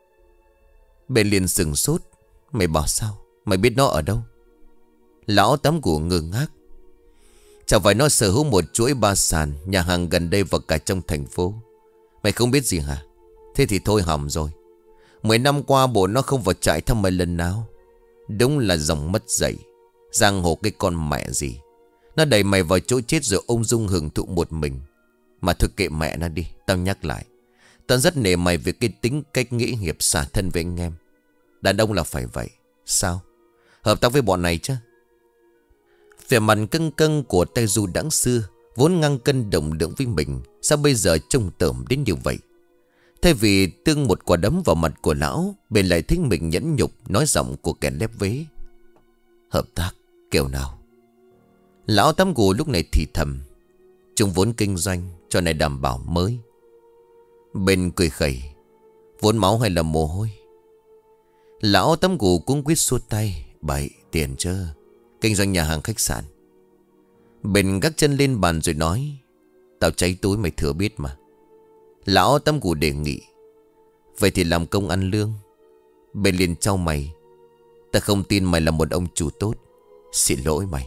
Bên liền sừng sốt. Mày bảo sao? Mày biết nó ở đâu? Lão Tám Cù ngơ ngác. Chẳng phải nó sở hữu một chuỗi ba sàn, nhà hàng gần đây và cả trong thành phố. Mày không biết gì hả? Thế thì thôi hỏng rồi. Mười năm qua bộ nó không vào trại thăm mày lần nào. Đúng là dòng mất dạy. Giang hồ cái con mẹ gì. Nó đẩy mày vào chỗ chết rồi ung dung hưởng thụ một mình. Mà thôi kệ mẹ nó đi. Tao nhắc lại. Tao rất nể mày về cái tính cách nghĩa hiệp xả thân với anh em. Đàn ông là phải vậy. Sao? Hợp tác với bọn này chứ? Vẻ mặt căng căng của tay Du đãng xưa vốn ngang cân đồng lượng với mình, sao bây giờ trông tởm đến như vậy? Thay vì tương một quả đấm vào mặt của lão, bèn lại thích mình nhẫn nhục, nói giọng của kẻ lép vế. Hợp tác kiểu nào? Lão Tám Cù lúc này thì thầm. Chúng vốn kinh doanh, cho này đảm bảo mới. Bên cười khẩy. Vốn máu hay là mồ hôi? Lão Tám Cù cũng quyết xua tay. Bậy tiền chứ. Kinh doanh nhà hàng khách sạn. Bên gác chân lên bàn rồi nói. Tao cháy túi mày thừa biết mà. Lão Tám Cù đề nghị. Vậy thì làm công ăn lương. Bên liền trao mày. Ta không tin mày là một ông chủ tốt. Xin lỗi mày.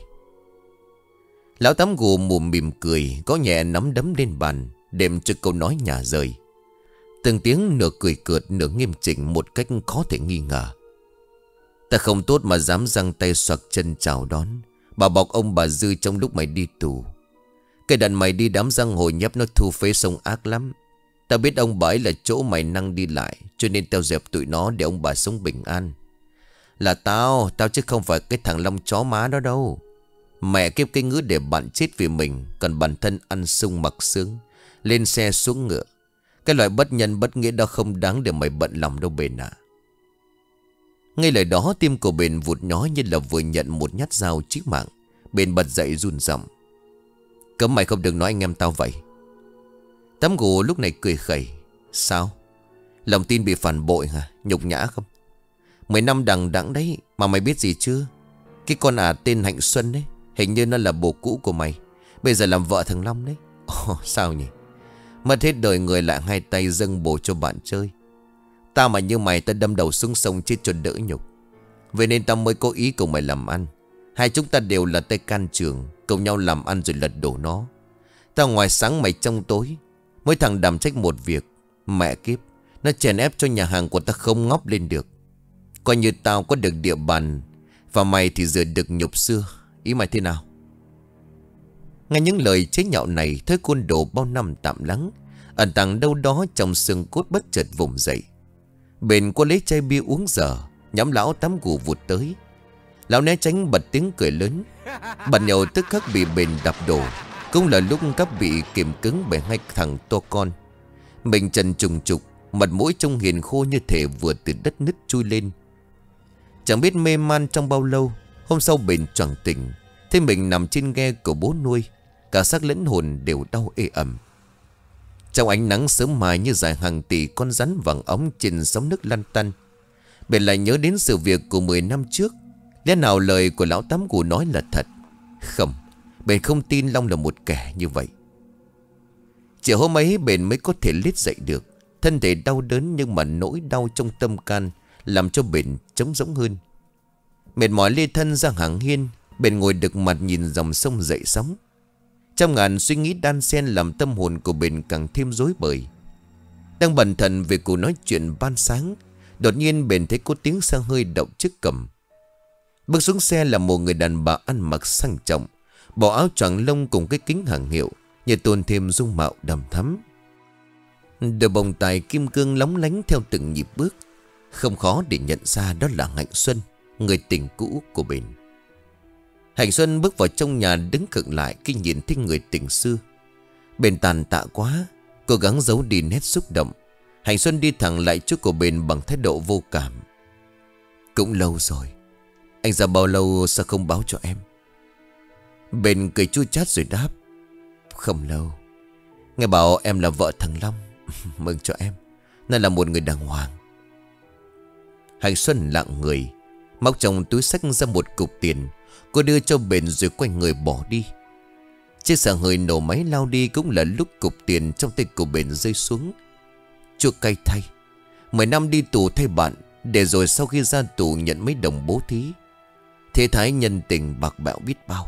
Lão Tám Cù mùm mỉm cười, có nhẹ nắm đấm lên bàn, đệm cho câu nói nhà rời. Từng tiếng nửa cười cợt nửa nghiêm chỉnh một cách khó thể nghi ngờ. Ta không tốt mà dám giang tay xoạc chân chào đón, bảo bọc ông bà Dư trong lúc mày đi tù. Cái đàn mày đi đám giang hồ nhấp nó thu phế sông ác lắm. Ta biết ông bà ấy là chỗ mày năng đi lại, cho nên tao dẹp tụi nó để ông bà sống bình an. Là tao, tao chứ không phải cái thằng Long chó má đó đâu. Mẹ kiếp cái ngữ để bạn chết vì mình, còn bản thân ăn sung mặc sướng, lên xe xuống ngựa. Cái loại bất nhân bất nghĩa đó không đáng để mày bận lòng đâu Bền à. Ngay lời đó tim của Bền vụt nhói như là vừa nhận một nhát dao chí mạng. Bền bật dậy run giọng. Cấm mày không được nói anh em tao vậy. Tám Cù lúc này cười khẩy. Sao? Lòng tin bị phản bội hả? Nhục nhã không? Mười năm đằng đẵng đấy mà mày biết gì chưa? Cái con ả tên Hạnh Xuân đấy, hình như nó là bồ cũ của mày, bây giờ làm vợ thằng Long đấy. Ồ, sao nhỉ? Mất hết đời người lại hai tay dâng bồ cho bạn chơi. Tao mà như mày tao đâm đầu xuống sông chết cho đỡ nhục. Vậy nên tao mới có ý cùng mày làm ăn. Hai chúng ta đều là tay can trường, cùng nhau làm ăn rồi lật đổ nó. Tao ngoài sáng mày trong tối. Mỗi thằng đảm trách một việc. Mẹ kiếp, nó chèn ép cho nhà hàng của ta không ngóc lên được. Coi như tao có được địa bàn, và mày thì rửa được nhục xưa. Ý mày thế nào? Nghe những lời chế nhạo này, Thới côn đồ bao năm tạm lắng ẩn tàng đâu đó trong xương cốt bất chợt vùng dậy. Bền có lấy chai bia uống dở, nhắm lão Tám Cù vụt tới. Lão né tránh bật tiếng cười lớn. Bàn nhậu tức khắc bị Bền đập đổ. Cũng là lúc các bị kiềm cứng bởi hai thằng to con. Mình trần trùng trục, mặt mũi trông hiền khô như thể vừa từ đất nứt chui lên. Chẳng biết mê man trong bao lâu, hôm sau Bền choàng tỉnh, thấy mình nằm trên ghe của bố nuôi. Cả xác lẫn hồn đều đau ê ẩm. Trong ánh nắng sớm mai như dài hàng tỷ con rắn vàng óng trên sóng nước lăn tăn, Bền lại nhớ đến sự việc của mười năm trước. Lẽ nào lời của lão Tám Cù nói là thật? Không, Bền không tin Long là một kẻ như vậy. Chiều hôm ấy Bền mới có thể lết dậy được. Thân thể đau đớn nhưng mà nỗi đau trong tâm can làm cho Bền trống rỗng hơn. Mệt mỏi lê thân ra hàng hiên, Bền ngồi đực mặt nhìn dòng sông dậy sóng. Trong ngàn suy nghĩ đan xen làm tâm hồn của Bền càng thêm rối bời. Đang bần thần về cuộc nói chuyện ban sáng, đột nhiên Bền thấy có tiếng xe hơi động trước cầm. Bước xuống xe là một người đàn bà ăn mặc sang trọng, bỏ áo choàng lông cùng cái kính hàng hiệu, như tôn thêm dung mạo đầm thắm. Đôi bồng tai kim cương lóng lánh theo từng nhịp bước. Không khó để nhận ra đó là Hạnh Xuân, người tình cũ của Bền. Hành Xuân bước vào trong nhà, đứng khựng lại khi nhìn thấy người tình xưa. Bền tàn tạ quá, cố gắng giấu đi nét xúc động. Hành Xuân đi thẳng lại trước của Bền bằng thái độ vô cảm. Cũng lâu rồi, anh ra bao lâu sao không báo cho em? Bền cười chua chát rồi đáp. Không lâu. Nghe bảo em là vợ thằng Long. Mừng cho em, nó là một người đàng hoàng. Hành Xuân lặng người, móc trong túi xách ra một cục tiền. Cô đưa cho Bền rồi quay người bỏ đi. Chiếc xà hơi nổ máy lao đi, cũng là lúc cục tiền trong tay của Bền rơi xuống. Chua cay thay, mười năm đi tù thay bạn, để rồi sau khi ra tù nhận mấy đồng bố thí. Thế thái nhân tình bạc bẽo biết bao.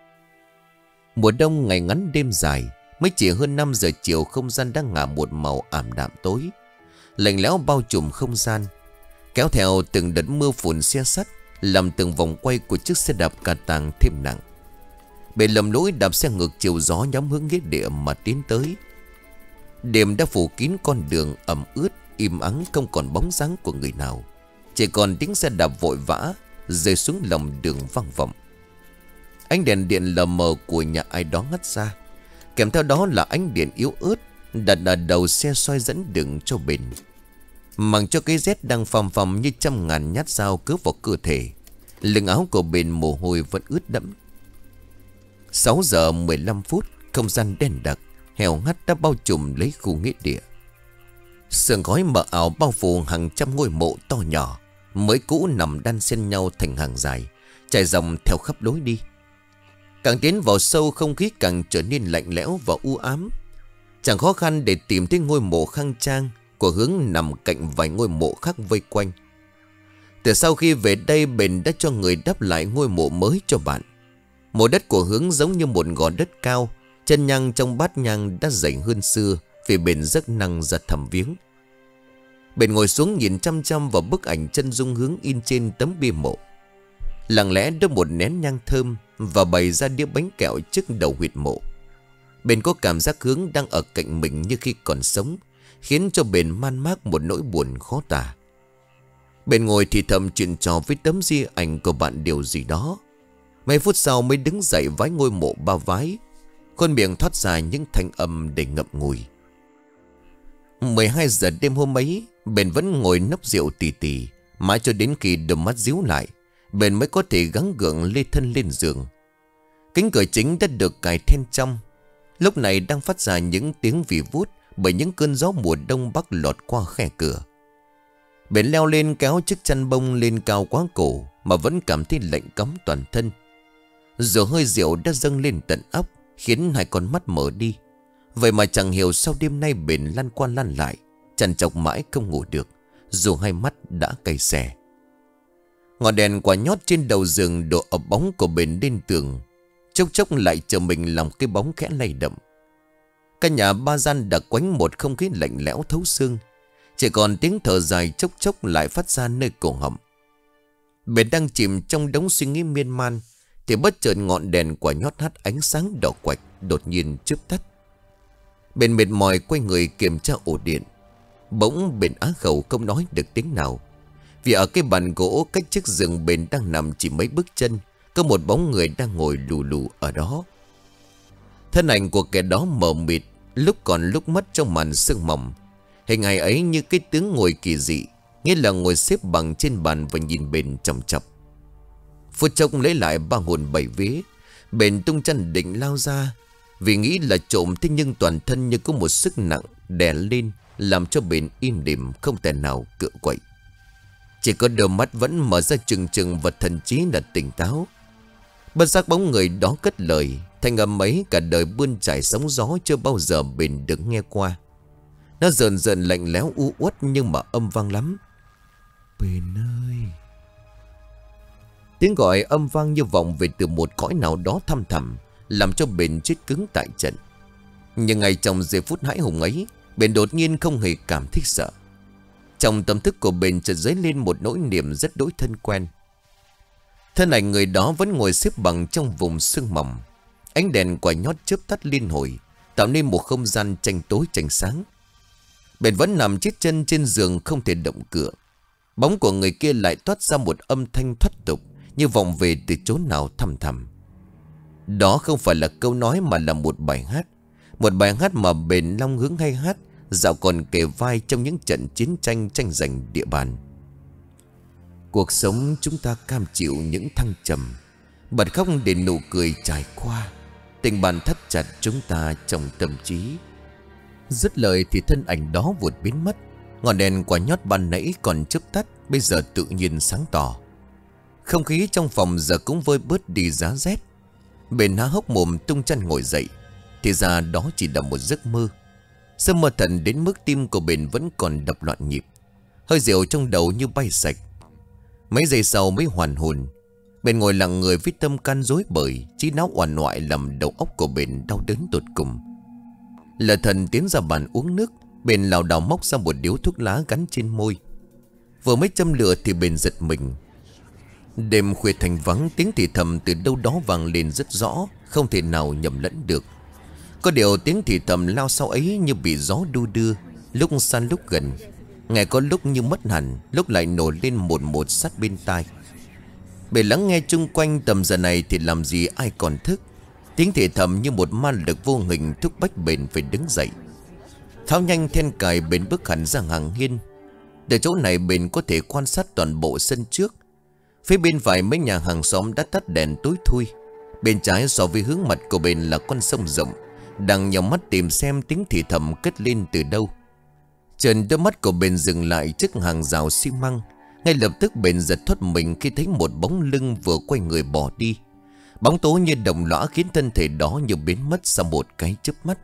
Mùa đông ngày ngắn đêm dài, mới chỉ hơn năm giờ chiều, không gian đang ngả một màu ảm đạm tối. Lạnh lẽo bao trùm không gian, kéo theo từng đợt mưa phùn se sắt, làm từng vòng quay của chiếc xe đạp cà tàng thêm nặng. Bền lầm lỗi đạp xe ngược chiều gió, nhắm hướng nghĩa địa mà tiến tới. Đêm đã phủ kín con đường ẩm ướt, im ắng, không còn bóng dáng của người nào. Chỉ còn tiếng xe đạp vội vã rơi xuống lòng đường vang vọng. Ánh đèn điện lờ mờ của nhà ai đó ngắt ra, kèm theo đó là ánh điện yếu ớt đặt ở đầu xe soi dẫn đường cho Bền. Mặc cho cái rét đang phầm phầm như trăm ngàn nhát dao cướp vào cơ thể, lưng áo của Bền mồ hôi vẫn ướt đẫm. Sáu giờ mười lăm phút, không gian đen đặc, heo hắt đã bao trùm lấy khu nghĩa địa. Sương khói mờ ảo bao phủ hàng trăm ngôi mộ to nhỏ, mới cũ nằm đan xen nhau thành hàng dài, trải dòng theo khắp lối đi. Càng tiến vào sâu, không khí càng trở nên lạnh lẽo và u ám. Chẳng khó khăn để tìm thấy ngôi mộ khang trang của Hướng nằm cạnh vài ngôi mộ khác vây quanh. Từ sau khi về đây, Bền đã cho người đắp lại ngôi mộ mới cho bạn. Mộ đất của Hướng giống như một gò đất cao, chân nhang trong bát nhang đã dày hơn xưa, vì Bền rất năng ra thăm viếng. Bền ngồi xuống nhìn chăm chăm vào bức ảnh chân dung Hướng in trên tấm bia mộ. Lặng lẽ đốt một nén nhang thơm và bày ra đĩa bánh kẹo trước đầu huyệt mộ. Bền có cảm giác Hướng đang ở cạnh mình như khi còn sống, khiến cho Bền man mác một nỗi buồn khó tả. Bền ngồi thì thầm chuyện trò với tấm di ảnh của bạn điều gì đó. Mấy phút sau mới đứng dậy vái ngôi mộ ba vái, khuôn miệng thoát ra những thanh âm để ngậm ngùi. mười hai giờ đêm hôm ấy, Bền vẫn ngồi nốc rượu tì tì, mãi cho đến khi đôi mắt díu lại, Bền mới có thể gắng gượng lê thân lên giường. Cánh cửa chính đã được cài then trong, lúc này đang phát ra những tiếng vì vút bởi những cơn gió mùa đông bắc lọt qua khe cửa. Bền leo lên kéo chiếc chăn bông lên cao quá cổ mà vẫn cảm thấy lạnh cóng toàn thân. Rồi hơi rượu đã dâng lên tận óc, khiến hai con mắt mở đi. Vậy mà chẳng hiểu sao đêm nay Bền lăn qua lăn lại, trằn trọc mãi không ngủ được, dù hai mắt đã cay xè. Ngọn đèn quả nhót trên đầu giường đổ ập bóng của Bền lên tường, chốc chốc lại chờ mình lòng cái bóng khẽ lay động. Căn nhà ba gian đã quánh một không khí lạnh lẽo thấu xương, chỉ còn tiếng thở dài chốc chốc lại phát ra nơi cổ họng. Bền đang chìm trong đống suy nghĩ miên man, thì bất chợt ngọn đèn quả nhót hắt ánh sáng đỏ quạch đột nhiên chớp tắt. Bền mệt mỏi quay người kiểm tra ổ điện. Bỗng Bền á khẩu không nói được tiếng nào, vì ở cái bàn gỗ cách chiếc giường Bền đang nằm chỉ mấy bước chân, có một bóng người đang ngồi lù lù ở đó. Thân ảnh của kẻ đó mờ mịt, lúc còn lúc mất trong màn sương mỏng. Hình hài ấy như cái tướng ngồi kỳ dị, nghĩa là ngồi xếp bằng trên bàn và nhìn Bền chằm chằm. Phút chốc lấy lại ba hồn bảy vía, Bền tung chân định lao ra, vì nghĩ là trộm, thế nhưng toàn thân như có một sức nặng đè lên, làm cho Bền im đềm không thể nào cựa quậy. Chỉ có đôi mắt vẫn mở ra trừng trừng và thần trí là tỉnh táo. Bất giác bóng người đó cất lời, thanh âm ấy cả đời bươn trải sóng gió chưa bao giờ Bền được nghe qua. Nó dần dần lạnh lẽo u uất nhưng mà âm vang lắm. Bền ơi! Tiếng gọi âm vang như vọng về từ một cõi nào đó thăm thẳm, làm cho Bền chết cứng tại trận. Nhưng ngay trong giây phút hãi hùng ấy, Bền đột nhiên không hề cảm thấy sợ. Trong tâm thức của Bền chợt dấy lên một nỗi niềm rất đối thân quen. Thân ảnh người đó vẫn ngồi xếp bằng trong vùng sương mỏng. Ánh đèn quả nhót chớp tắt liên hồi, tạo nên một không gian tranh tối tranh sáng. Bền vẫn nằm chết chân trên giường không thể động cựa. Bóng của người kia lại toát ra một âm thanh thoát tục, như vọng về từ chỗ nào thăm thẳm. Đó không phải là câu nói mà là một bài hát. Một bài hát mà bền Long Hướng hay hát, dạo còn kề vai trong những trận chiến tranh tranh giành địa bàn. Cuộc sống chúng ta cam chịu những thăng trầm, bật khóc để nụ cười trải qua. Tình bạn thắt chặt chúng ta trong tâm trí. Dứt lời thì thân ảnh đó vụt biến mất. Ngọn đèn quả nhót ban nãy còn chớp tắt, bây giờ tự nhiên sáng tỏ. Không khí trong phòng giờ cũng vơi bớt đi giá rét. Bền há hốc mồm tung chân ngồi dậy. Thì ra đó chỉ là một giấc mơ. Giấc mơ thần đến mức tim của Bền vẫn còn đập loạn nhịp. Hơi rượu trong đầu như bay sạch. Mấy giây sau mới hoàn hồn. Bền ngồi lặng người với tâm can rối bời, trí não oằn oại làm đầu óc của Bền đau đớn tột cùng. Lờ thần tiến ra bàn uống nước. Bền lảo đảo móc ra một điếu thuốc lá gắn trên môi. Vừa mới châm lửa thì Bền giật mình. Đêm khuya thành vắng, tiếng thì thầm từ đâu đó vang lên rất rõ, không thể nào nhầm lẫn được. Có điều tiếng thì thầm lao sau ấy như bị gió đu đưa, lúc xa lúc gần. Nghe có lúc như mất hẳn, lúc lại nổi lên một một sát bên tai. Bền lắng nghe chung quanh, tầm giờ này thì làm gì ai còn thức. Tiếng thì thầm như một ma lực vô hình thúc bách Bền phải đứng dậy. Tháo nhanh then cài, Bền bước hẳn ra hàng hiên. Từ chỗ này Bền có thể quan sát toàn bộ sân trước. Phía bên phải mấy nhà hàng xóm đã tắt đèn tối thui. Bên trái so với hướng mặt của Bền là con sông rộng, đang nhắm mắt tìm xem tiếng thì thầm cất lên từ đâu. Trần đôi mắt của Bền dừng lại trước hàng rào xi măng. Ngay lập tức Bền giật thoát mình khi thấy một bóng lưng vừa quay người bỏ đi. Bóng tối như đồng lõa khiến thân thể đó như biến mất sau một cái chớp mắt.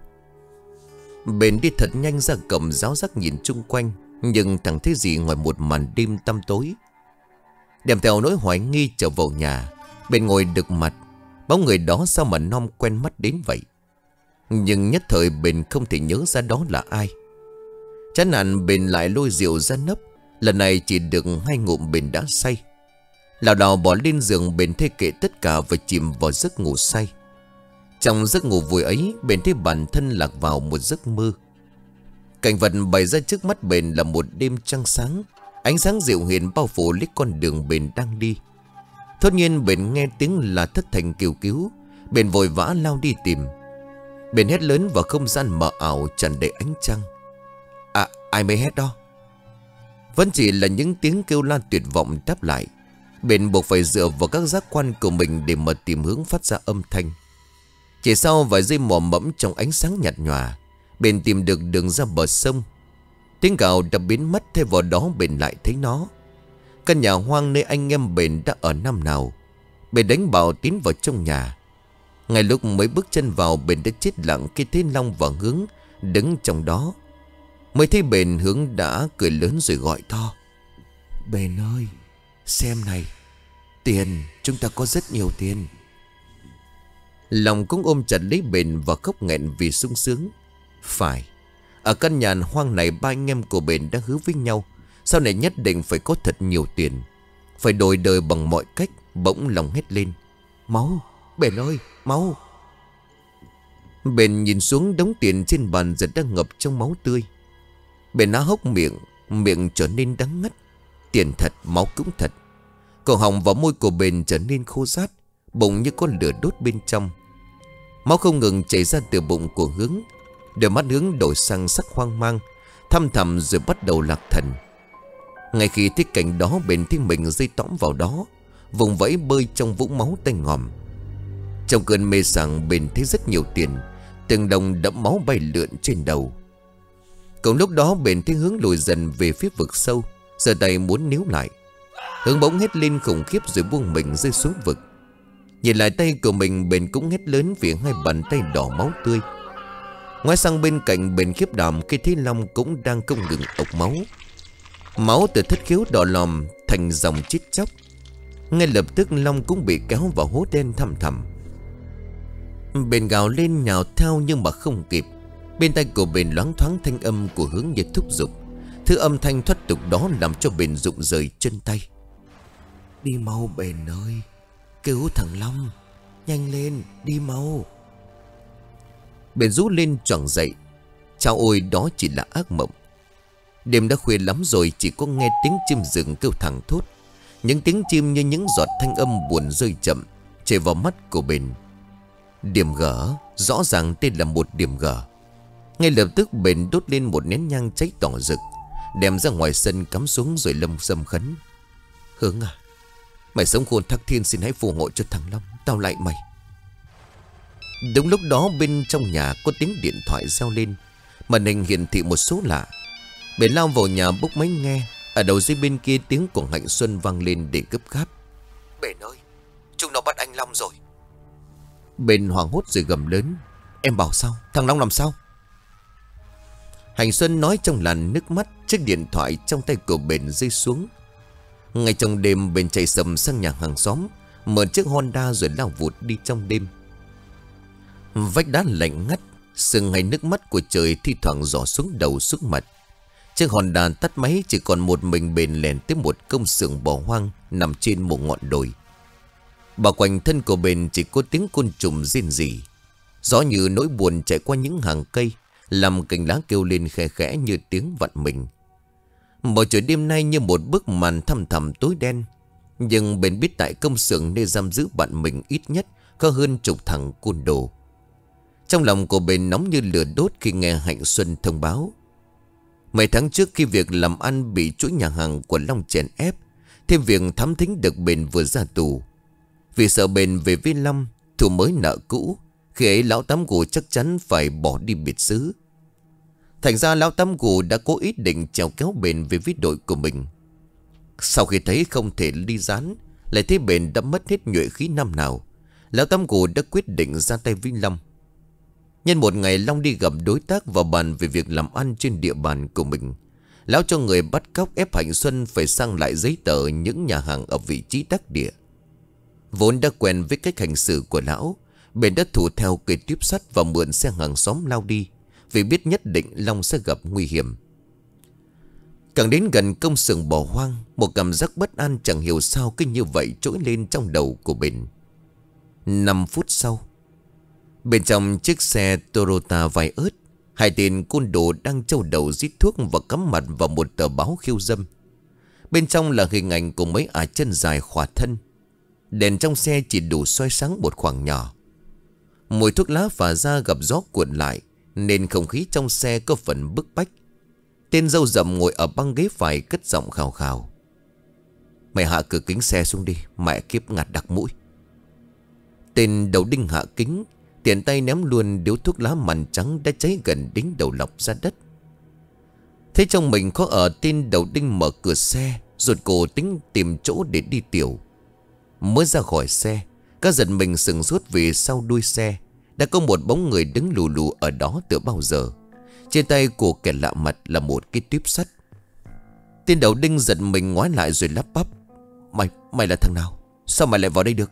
Bền đi thật nhanh ra cổng, ráo rắc nhìn chung quanh, nhưng chẳng thấy gì ngoài một màn đêm tăm tối. Đem theo nỗi hoài nghi trở vào nhà, Bền ngồi đực mặt. Bóng người đó sao mà non quen mắt đến vậy. Nhưng nhất thời Bền không thể nhớ ra đó là ai. Chán nản Bền lại lôi rượu ra nấp. Lần này chỉ được hai ngụm Bền đã say. Lảo đảo bỏ lên giường, Bền thay kệ tất cả và chìm vào giấc ngủ say. Trong giấc ngủ vui ấy, Bền thấy bản thân lạc vào một giấc mơ. Cảnh vật bày ra trước mắt Bền là một đêm trăng sáng. Ánh sáng dịu hiền bao phủ lấy con đường Bền đang đi. Thốt nhiên Bền nghe tiếng là thất thành kêu cứu. Bền vội vã lao đi tìm. Bền hét lớn vào không gian mờ ảo tràn đầy ánh trăng. À, ai mới hét đó? Vẫn chỉ là những tiếng kêu la tuyệt vọng đáp lại. Bền buộc phải dựa vào các giác quan của mình để mà tìm hướng phát ra âm thanh. Chỉ sau vài giây mò mẫm trong ánh sáng nhạt nhòa, Bền tìm được đường ra bờ sông. Tiếng gào đã biến mất, thay vào đó Bền lại thấy nó. Căn nhà hoang nơi anh em Bền đã ở năm nào. Bền đánh bạo tiến vào trong nhà. Ngay lúc mới bước chân vào, Bền đã chết lặng khi thấy Long và Hướng đứng trong đó. Mới thấy Bền, Hướng đã cười lớn rồi gọi to. Bền ơi, xem này, tiền, chúng ta có rất nhiều tiền. Long cũng ôm chặt lấy Bền và khóc nghẹn vì sung sướng. Phải, ở căn nhà hoang này ba anh em của Bền đã hứa với nhau sau này nhất định phải có thật nhiều tiền, phải đổi đời bằng mọi cách. Bỗng Long hét lên. Máu, Bền ơi, máu. Bền nhìn xuống đống tiền trên bàn giờ đang ngập trong máu tươi. Bền há hốc miệng, miệng trở nên đắng ngắt. Tiền thật, máu cũng thật. Cổ họng và môi của Bền trở nên khô rát, bụng như có lửa đốt bên trong. Máu không ngừng chảy ra từ bụng của Hướng. Đôi mắt Hướng đổi sang sắc hoang mang, thăm thầm rồi bắt đầu lạc thần. Ngay khi thấy cảnh đó, Bền thấy mình rơi tõm vào đó, vùng vẫy bơi trong vũng máu tanh ngòm. Trong cơn mê sảng, Bền thấy rất nhiều tiền, từng đồng đẫm máu bay lượn trên đầu. Cùng lúc đó Bền thấy Hướng lùi dần về phía vực sâu, giơ tay muốn níu lại. Hướng bỗng hét lên khủng khiếp rồi buông mình rơi xuống vực. Nhìn lại tay của mình, Bền cũng hét lớn vì hai bàn tay đỏ máu tươi. Ngoái sang bên cạnh, Bền khiếp đảm khi thấy Long cũng đang không ngừng ộc máu. Máu từ thất khiếu đỏ lòm thành dòng chết chóc. Ngay lập tức Long cũng bị kéo vào hố đen thăm thẳm. Bền gào lên nhào theo nhưng mà không kịp. Bên tay của Bền loáng thoáng thanh âm của Hướng như thúc giục. Thứ âm thanh thoát tục đó làm cho Bền rụng rời chân tay. Đi mau Bền ơi, cứu thằng Long, nhanh lên, đi mau. Bền rú lên choàng dậy. Chao ôi, đó chỉ là ác mộng. Đêm đã khuya lắm rồi, chỉ có nghe tiếng chim rừng kêu thẳng thốt. Những tiếng chim như những giọt thanh âm buồn rơi chậm chảy vào mắt của Bền. Điểm gở, rõ ràng tên là một điểm gở. Ngay lập tức Bền đốt lên một nén nhang cháy đỏ rực, đem ra ngoài sân cắm xuống rồi lâm dâm khấn. Hướng à, mày sống khôn thắc thiên, xin hãy phù hộ cho thằng Long, tao lại mày. Đúng lúc đó bên trong nhà có tiếng điện thoại reo lên, màn hình hiển thị một số lạ. Bền lao vào nhà bốc máy nghe. Ở đầu dây bên kia tiếng của Hạnh Xuân vang lên để gấp gáp. Bền ơi, chúng nó bắt anh Long rồi. Bền hoảng hốt rồi gầm lớn. Em bảo sao, thằng Long làm sao? Hạnh Xuân nói trong làn nước mắt. Chiếc điện thoại trong tay của Bền rơi xuống. Ngay trong đêm Bền chạy sầm sang nhà hàng xóm, mở chiếc Honda rồi lao vụt đi trong đêm. Vách đá lạnh ngắt, sương hay nước mắt của trời thi thoảng giỏ xuống đầu xuống mặt. Chiếc Honda tắt máy, chỉ còn một mình Bền lèn tới một công xưởng bỏ hoang nằm trên một ngọn đồi. Bao quanh thân của Bền chỉ có tiếng côn trùng rên rỉ. Gió như nỗi buồn chạy qua những hàng cây, làm cành lá kêu lên khe khẽ như tiếng vặn mình. Bầu trời đêm nay như một bức màn thăm thẳm tối đen. Nhưng Bền biết tại công xưởng nơi giam giữ bạn mình ít nhất có hơn chục thằng côn đồ. Trong lòng của Bền nóng như lửa đốt khi nghe Hạnh Xuân thông báo. Mấy tháng trước khi việc làm ăn bị chuỗi nhà hàng của Long chèn ép, thêm việc thám thính được Bền vừa ra tù. Vì sợ Bền về với Long thù mới nợ cũ, khi ấy lão Tám Gù chắc chắn phải bỏ đi biệt xứ. Thành ra lão Tám Gù đã cố ý định trèo kéo Bền về với đội của mình. Sau khi thấy không thể ly gián, lại thấy Bền đã mất hết nhuệ khí năm nào, lão Tám Gù đã quyết định ra tay với Long. Nhân một ngày Long đi gặp đối tác và bàn về việc làm ăn trên địa bàn của mình, lão cho người bắt cóc ép Hạnh Xuân phải sang lại giấy tờ những nhà hàng ở vị trí đắc địa. Vốn đã quen với cách hành xử của lão, Bền đã thủ theo cây tuyếp sắt và mượn xe hàng xóm lao đi, vì biết nhất định Long sẽ gặp nguy hiểm. Càng đến gần công xưởng bỏ hoang, một cảm giác bất an chẳng hiểu sao cứ như vậy trỗi lên trong đầu của Bền. Năm phút sau, bên trong chiếc xe Toyota vài ớt, hai tên côn đồ đang trâu đầu rít thuốc và cắm mặt vào một tờ báo khiêu dâm. Bên trong là hình ảnh của mấy ả chân dài khỏa thân. Đèn trong xe chỉ đủ soi sáng một khoảng nhỏ. Mùi thuốc lá phả ra gặp gió cuộn lại, nên không khí trong xe có phần bức bách. Tên râu rậm ngồi ở băng ghế phải cất giọng khào khào. Mày hạ cửa kính xe xuống đi, mẹ kiếp ngạt đặc mũi. Tên đầu đinh hạ kính, tiện tay ném luôn điếu thuốc lá màn trắng đã cháy gần đến đầu lọc ra đất. Thế trong mình khó ở, tên đầu đinh mở cửa xe, ruột cổ tính tìm chỗ để đi tiểu. Mới ra khỏi xe, các giật mình sừng sốt vì sau đuôi xe đã có một bóng người đứng lù lù ở đó từ bao giờ. Trên tay của kẻ lạ mặt là một cái tuyếp sắt. Tên đầu đinh giật mình ngoái lại rồi lắp bắp. Mày, mày là thằng nào? Sao mày lại vào đây được?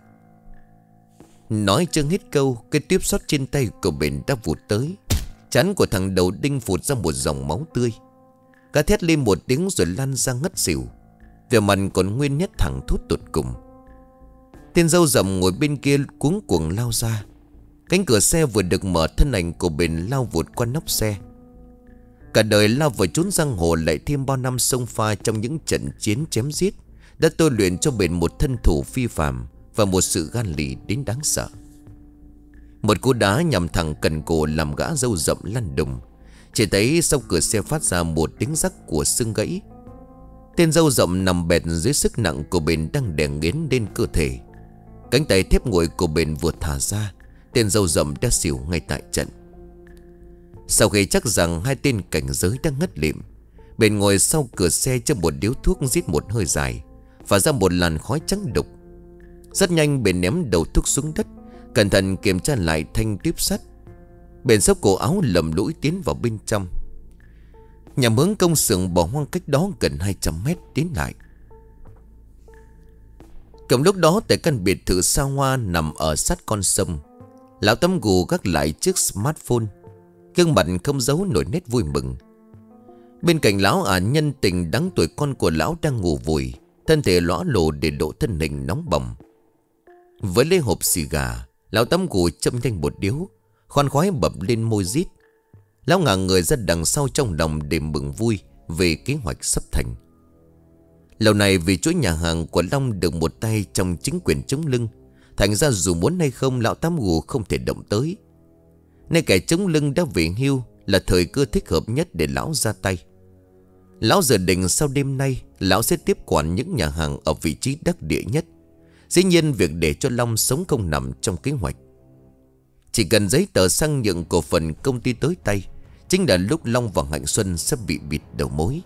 Nói chưa hết câu, cái tuyếp sắt trên tay của Bền đã vụt tới. Trán của thằng đầu đinh phụt ra một dòng máu tươi. Cả thét lên một tiếng rồi lăn ra ngất xỉu. Vẻ mặt còn nguyên nhất thẳng thốt tột cùng. Tên râu rậm ngồi bên kia cuống cuồng lao ra. Cánh cửa xe vừa được mở, thân ảnh của Bền lao vụt qua nóc xe. Cả đời lao vào chốn giang hồ, lại thêm bao năm sông pha trong những trận chiến chém giết, đã tôi luyện cho Bền một thân thủ phi phàm và một sự gan lì đến đáng sợ. Một cú đá nhằm thẳng cần cổ làm gã râu rậm lăn đùng. Chỉ thấy sau cửa xe phát ra một tiếng rắc của xương gãy. Tên râu rậm nằm bệt dưới sức nặng của Bền đang đè nghiến lên cơ thể. Cánh tay thép nguội của Bền vừa thả ra, tên râu rậm đã xỉu ngay tại trận. Sau khi chắc rằng hai tên cảnh giới đang ngất lịm, Bền ngồi sau cửa xe cho một điếu thuốc rít một hơi dài, và ra một làn khói trắng đục. Rất nhanh Bền ném đầu thuốc xuống đất, cẩn thận kiểm tra lại thanh tuyếp sắt. Bền xốc cổ áo lầm lũi tiến vào bên trong. Nhà hướng công xưởng bỏ hoang cách đó gần hai trăm mét tiến lại. Cùng lúc đó tại căn biệt thự xa hoa nằm ở sát con sông, lão Tám Gù gác lại chiếc smartphone, gương mặt không giấu nổi nét vui mừng. Bên cạnh lão ả nhân tình đáng tuổi con của lão đang ngủ vùi, thân thể lõa lồ để độ thân hình nóng bỏng. Với lấy hộp xì gà, lão Tám Gù châm nhanh một điếu, khoan khoái bập lên môi rít. Lão ngả người ra đằng sau trong lòng để mừng vui về kế hoạch sắp thành. Lâu này vì chuỗi nhà hàng của Long được một tay trong chính quyền chống lưng, thành ra dù muốn hay không lão Tám Gù không thể động tới. Nay kẻ chống lưng đã về hưu, là thời cơ thích hợp nhất để lão ra tay. Lão dự định sau đêm nay lão sẽ tiếp quản những nhà hàng ở vị trí đắc địa nhất. Dĩ nhiên việc để cho Long sống không nằm trong kế hoạch. Chỉ cần giấy tờ sang nhượng cổ phần công ty tới tay, chính là lúc Long và Hạnh Xuân sắp bị bịt đầu mối.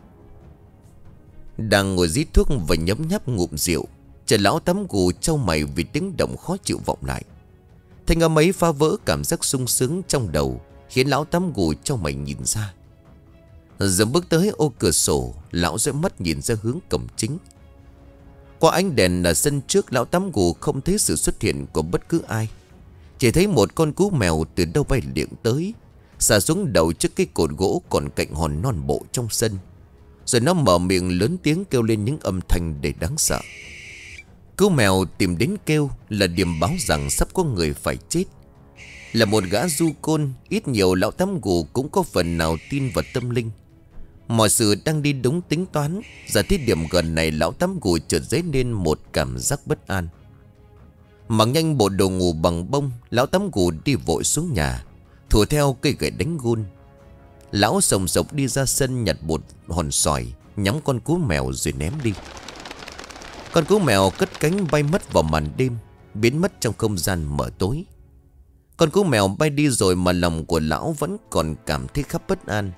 Đang ngồi rít thuốc và nhấm nháp ngụm rượu, chờ lão Tám Gù trao mày vì tiếng động khó chịu vọng lại. Thanh âm ấy phá vỡ cảm giác sung sướng trong đầu, khiến lão Tám Gù trao mày nhìn ra. Giờ bước tới ô cửa sổ, lão dõi mắt nhìn ra hướng cổng chính. Qua ánh đèn ở sân trước, lão Tám Gù không thấy sự xuất hiện của bất cứ ai. Chỉ thấy một con cú mèo từ đâu bay liệng tới, xả xuống đầu trước cái cột gỗ còn cạnh hòn non bộ trong sân. Rồi nó mở miệng lớn tiếng kêu lên những âm thanh để đáng sợ. Cú mèo tìm đến kêu là điểm báo rằng sắp có người phải chết. Là một gã du côn, ít nhiều lão Tám Gù cũng có phần nào tin vào tâm linh. Mọi sự đang đi đúng tính toán. Giờ tới điểm gần này, lão Tám Gù chợt dấy lên một cảm giác bất an. Mặc nhanh bộ đồ ngủ bằng bông, lão Tám Gù đi vội xuống nhà, thùa theo cây gậy đánh gôn. Lão sồng sộc đi ra sân nhặt một hòn sỏi, nhắm con cú mèo rồi ném đi. Con cú mèo cất cánh bay mất vào màn đêm, biến mất trong không gian mờ tối. Con cú mèo bay đi rồi mà lòng của lão vẫn còn cảm thấy khá bất an.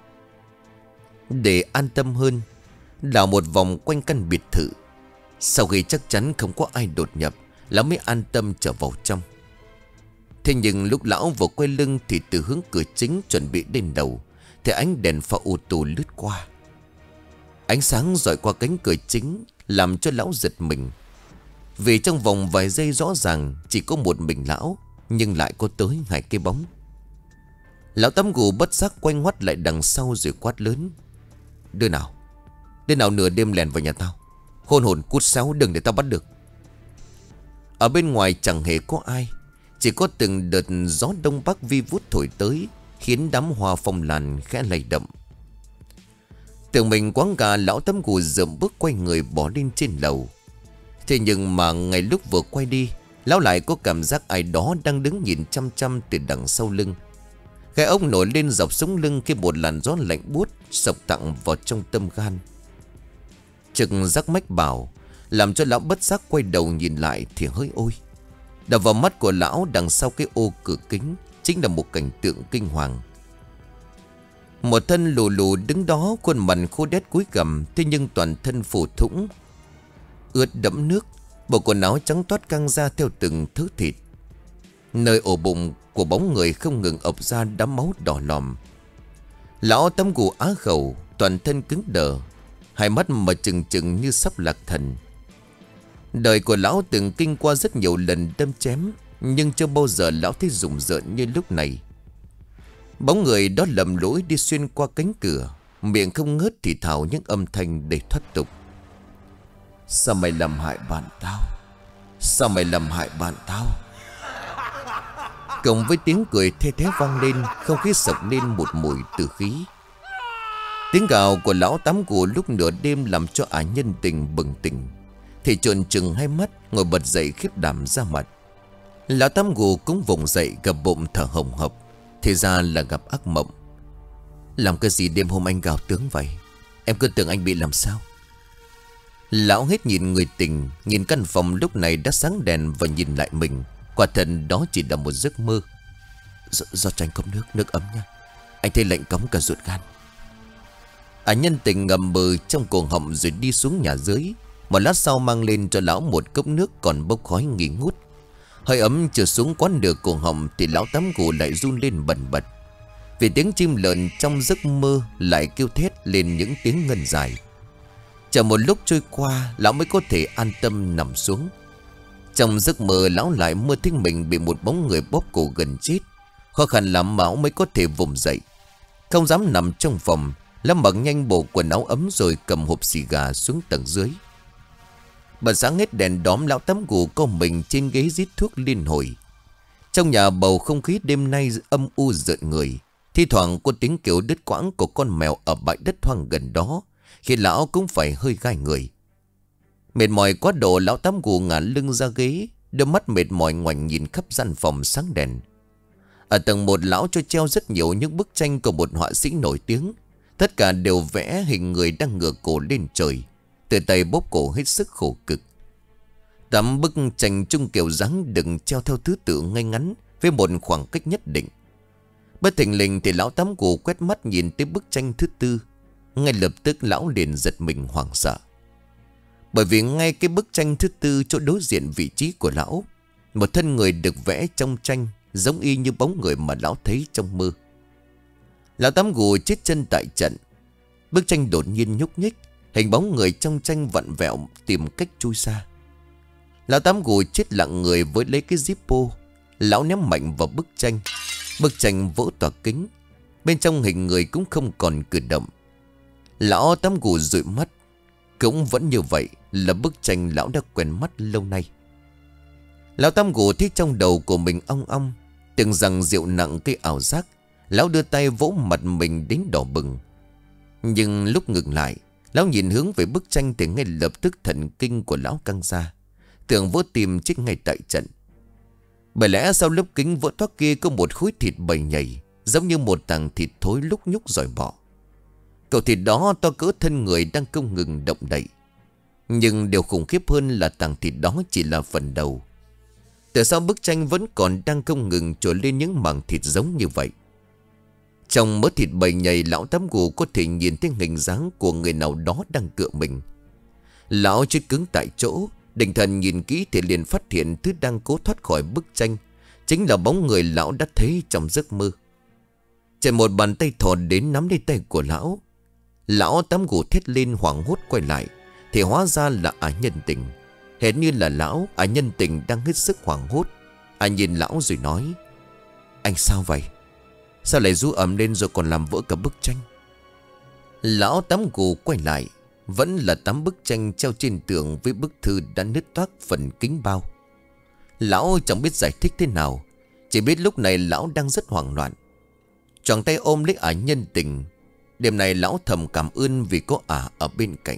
Để an tâm hơn, đảo một vòng quanh căn biệt thự. Sau khi chắc chắn không có ai đột nhập, lão mới an tâm trở vào trong. Thế nhưng lúc lão vừa quay lưng thì từ hướng cửa chính chuẩn bị lên đầu, thì ánh đèn pha ô tô lướt qua. Ánh sáng rọi qua cánh cửa chính làm cho lão giật mình. Vì trong vòng vài giây rõ ràng chỉ có một mình lão, nhưng lại có tới hai cái bóng. Lão Tám Gù bất giác quanh ngoắt lại đằng sau rồi quát lớn: Đứa nào? Đứa nào nửa đêm lèn vào nhà tao? Hôn hồn cút xéo, đừng để tao bắt được. Ở bên ngoài chẳng hề có ai, chỉ có từng đợt gió đông bắc vi vút thổi tới, khiến đám hoa phong lan khẽ lay động. Tưởng mình quáng gà, lão Tám Gù dậm bước quay người bỏ lên trên lầu. Thế nhưng mà ngay lúc vừa quay đi, lão lại có cảm giác ai đó đang đứng nhìn chăm chăm từ đằng sau lưng. Cái ốc nổi lên dọc sống lưng khi một làn gió lạnh buốt sộc tặng vào trong tâm gan. Trực giác mách bảo làm cho lão bất giác quay đầu nhìn lại thì hơi ôi. Đập vào mắt của lão đằng sau cái ô cửa kính chính là một cảnh tượng kinh hoàng. Một thân lù lù đứng đó, khuôn mặt khô đét cúi gằm, thế nhưng toàn thân phủ thủng, ướt đẫm nước, bộ quần áo trắng toát căng ra theo từng thứ thịt. Nơi ổ bụng của bóng người không ngừng ập ra đám máu đỏ lòm. Lão Tám Gù á khẩu, toàn thân cứng đờ, hai mắt mà trừng trừng như sắp lạc thần. Đời của lão từng kinh qua rất nhiều lần đâm chém, nhưng chưa bao giờ lão thấy rùng rợn như lúc này. Bóng người đó lầm lỗi đi xuyên qua cánh cửa, miệng không ngớt thì thào những âm thanh đầy thoát tục. Sao mày làm hại bạn tao? Sao mày làm hại bạn tao? Cộng với tiếng cười thê thé vang lên, không khí sộc lên một mùi tử khí. Tiếng gào của lão Tám Gù lúc nửa đêm làm cho ả nhân tình bừng tỉnh, thì trợn trừng hai mắt ngồi bật dậy khiếp đảm ra mặt. Lão Tám Gù cũng vùng dậy gập bụng thở hồng hộc, thì ra là gặp ác mộng. Làm cái gì đêm hôm anh gào tướng vậy? Em cứ tưởng anh bị làm sao? Lão hết nhìn người tình, nhìn căn phòng lúc này đã sáng đèn và nhìn lại mình. Quả thật đó chỉ là một giấc mơ. Do, do cho anh cốc nước, nước ấm nha. Anh thấy lạnh cống cả ruột gan. À nhân tình ngầm bờ trong cổ họng rồi đi xuống nhà dưới. Một lát sau mang lên cho lão một cốc nước còn bốc khói nghi ngút. Hơi ấm chưa xuống quán được cổ họng thì lão Tám Gù lại run lên bần bật. Vì tiếng chim lợn trong giấc mơ lại kêu thét lên những tiếng ngân dài. Chờ một lúc trôi qua, lão mới có thể an tâm nằm xuống. Trong giấc mơ lão lại mơ thấy mình bị một bóng người bóp cổ gần chết. Khó khăn lắm lão mới có thể vùng dậy. Không dám nằm trong phòng, lão mặc nhanh bộ quần áo ấm rồi cầm hộp xì gà xuống tầng dưới. Bật sáng hết đèn đóm, lão Tám Gù co mình trên ghế rít thuốc liên hồi. Trong nhà bầu không khí đêm nay âm u rợn người. Thi thoảng có tiếng kêu đứt quãng của con mèo ở bãi đất hoang gần đó, khiến lão cũng phải hơi gai người. Mệt mỏi quá độ, lão Tám Gù ngả lưng ra ghế, đôi mắt mệt mỏi ngoảnh nhìn khắp gian phòng sáng đèn. Ở tầng một, lão cho treo rất nhiều những bức tranh của một họa sĩ nổi tiếng. Tất cả đều vẽ hình người đang ngửa cổ lên trời, từ tay bóp cổ hết sức khổ cực. Tám bức tranh chung kiểu dáng đừng treo theo thứ tự ngay ngắn với một khoảng cách nhất định. Bất thình lình thì lão Tám Gù quét mắt nhìn tới bức tranh thứ tư. Ngay lập tức lão liền giật mình hoảng sợ. Bởi vì ngay cái bức tranh thứ tư, chỗ đối diện vị trí của lão, một thân người được vẽ trong tranh giống y như bóng người mà lão thấy trong mơ. Lão Tám Gù chết chân tại trận. Bức tranh đột nhiên nhúc nhích, hình bóng người trong tranh vặn vẹo tìm cách chui xa. Lão Tám Gù chết lặng người với lấy cái Zippo. Lão ném mạnh vào bức tranh. Bức tranh vỡ toạc kính. Bên trong hình người cũng không còn cử động. Lão Tám Gù dụi mắt. Cũng vẫn như vậy, là bức tranh lão đã quen mắt lâu nay. Lão Tám Gù thấy trong đầu của mình ong ong, tưởng rằng rượu nặng cái ảo giác. Lão đưa tay vỗ mặt mình đến đỏ bừng. Nhưng lúc ngừng lại, lão nhìn hướng về bức tranh thì ngay lập tức thần kinh của lão căng ra, tưởng vỡ tim chết ngay tại trận. Bởi lẽ sau lớp kính vỡ toác kia có một khối thịt bầy nhầy, giống như một tảng thịt thối lúc nhúc dòi bọ. Cậu thịt đó to cỡ thân người đang không ngừng động đậy. Nhưng điều khủng khiếp hơn là tảng thịt đó chỉ là phần đầu. Từ sau bức tranh vẫn còn đang không ngừng trồi lên những mảng thịt giống như vậy. Trong mớ thịt bầy nhầy, lão Tám Gù có thể nhìn thấy hình dáng của người nào đó đang cựa mình. Lão chết cứng tại chỗ, định thần nhìn kỹ thì liền phát hiện thứ đang cố thoát khỏi bức tranh chính là bóng người lão đã thấy trong giấc mơ. Chạy một bàn tay thò đến nắm lấy tay của lão. Lão Tám Gù thét lên hoảng hốt quay lại thì hóa ra là Ả Nhân Tình. Hệt như là lão, Ả Nhân Tình đang hết sức hoảng hốt. Ả nhìn lão rồi nói: "Anh sao vậy? Sao lại rú ẩm lên rồi còn làm vỡ cả bức tranh?" Lão Tám Gù quay lại, vẫn là tám bức tranh treo trên tường với bức thư đã nứt toác phần kính bao. Lão chẳng biết giải thích thế nào, chỉ biết lúc này lão đang rất hoảng loạn. Choàng tay ôm lấy Ả Nhân Tình. Đêm này lão thầm cảm ơn vì có Ả ở bên cạnh.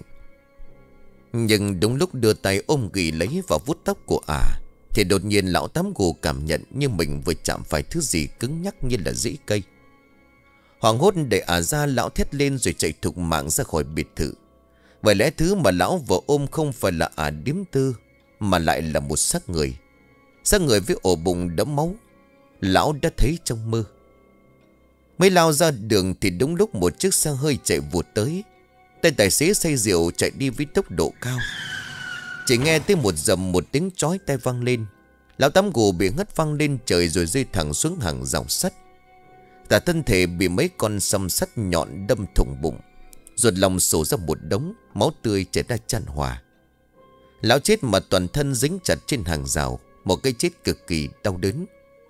Nhưng đúng lúc đưa tay ôm ghì lấy vào vuốt tóc của Ả thì đột nhiên lão Tám Gù cảm nhận như mình vừa chạm phải thứ gì cứng nhắc như là rễ cây. Hoảng hốt để Ả ra, lão thét lên rồi chạy thục mạng ra khỏi biệt thự. Bởi lẽ thứ mà lão vừa ôm không phải là Ả điếm tư, mà lại là một xác người. Xác người với ổ bụng đẫm máu. Lão đã thấy trong mơ. Mới lao ra đường thì đúng lúc một chiếc xe hơi chạy vụt tới. Tay tài xế say rượu chạy đi với tốc độ cao. Chỉ nghe tới một dầm một tiếng chói tai vang lên. Lão Tám Gù bị ngất văng lên trời rồi rơi thẳng xuống hàng rào sắt. Cả thân thể bị mấy con săm sắt nhọn đâm thủng bụng. Ruột lòng sổ ra một đống, máu tươi chảy ra chan hòa. Lão chết mà toàn thân dính chặt trên hàng rào, một cái chết cực kỳ đau đớn.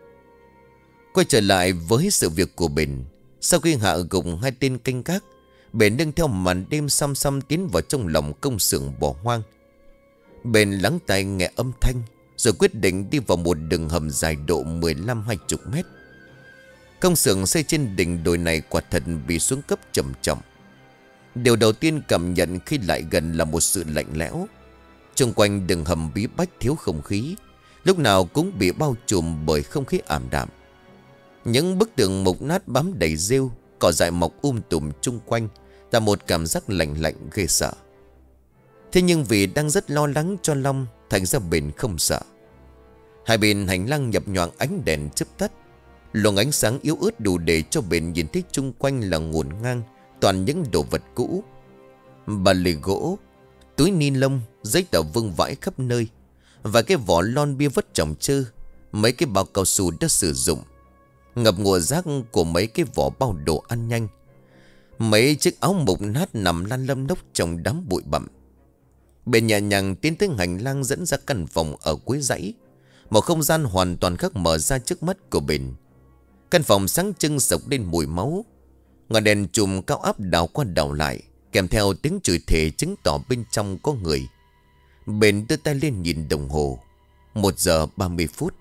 Quay trở lại với sự việc của Bền. Sau khi hạ gục hai tên canh gác, Bền nâng theo màn đêm xăm xăm tiến vào trong lòng công xưởng bỏ hoang. Bền lắng tai nghe âm thanh, rồi quyết định đi vào một đường hầm dài độ mười lăm hai mươi mét. Công xưởng xây trên đỉnh đồi này quả thật bị xuống cấp trầm trọng. Điều đầu tiên cảm nhận khi lại gần là một sự lạnh lẽo. Xung quanh đường hầm bí bách thiếu không khí, lúc nào cũng bị bao trùm bởi không khí ảm đạm. Những bức tường mục nát bám đầy rêu, cỏ dại mọc um tùm chung quanh, là một cảm giác lạnh lạnh ghê sợ. Thế nhưng vì đang rất lo lắng cho Long, thành ra Bền không sợ. Hai bên hành lang nhập nhoạng ánh đèn chớp tắt. Luồng ánh sáng yếu ớt đủ để cho Bền nhìn thấy chung quanh là ngổn ngang toàn những đồ vật cũ. Bà lì gỗ, túi ni lông, giấy tờ vương vãi khắp nơi, và cái vỏ lon bia vứt chồng chơ, mấy cái bao cao su đã sử dụng, ngập ngụa rác của mấy cái vỏ bao đồ ăn nhanh, mấy chiếc áo mục nát nằm lăn lâm nốc trong đám bụi bặm. Bền nhẹ nhàng tiến tới hành lang dẫn ra căn phòng ở cuối dãy. Một không gian hoàn toàn khác mở ra trước mắt của Bền. Căn phòng sáng trưng sộc lên mùi máu. Ngọn đèn chùm cao áp đảo qua đảo lại, kèm theo tiếng chửi thề chứng tỏ bên trong có người. Bền đưa tay lên nhìn đồng hồ. Một giờ ba mươi phút.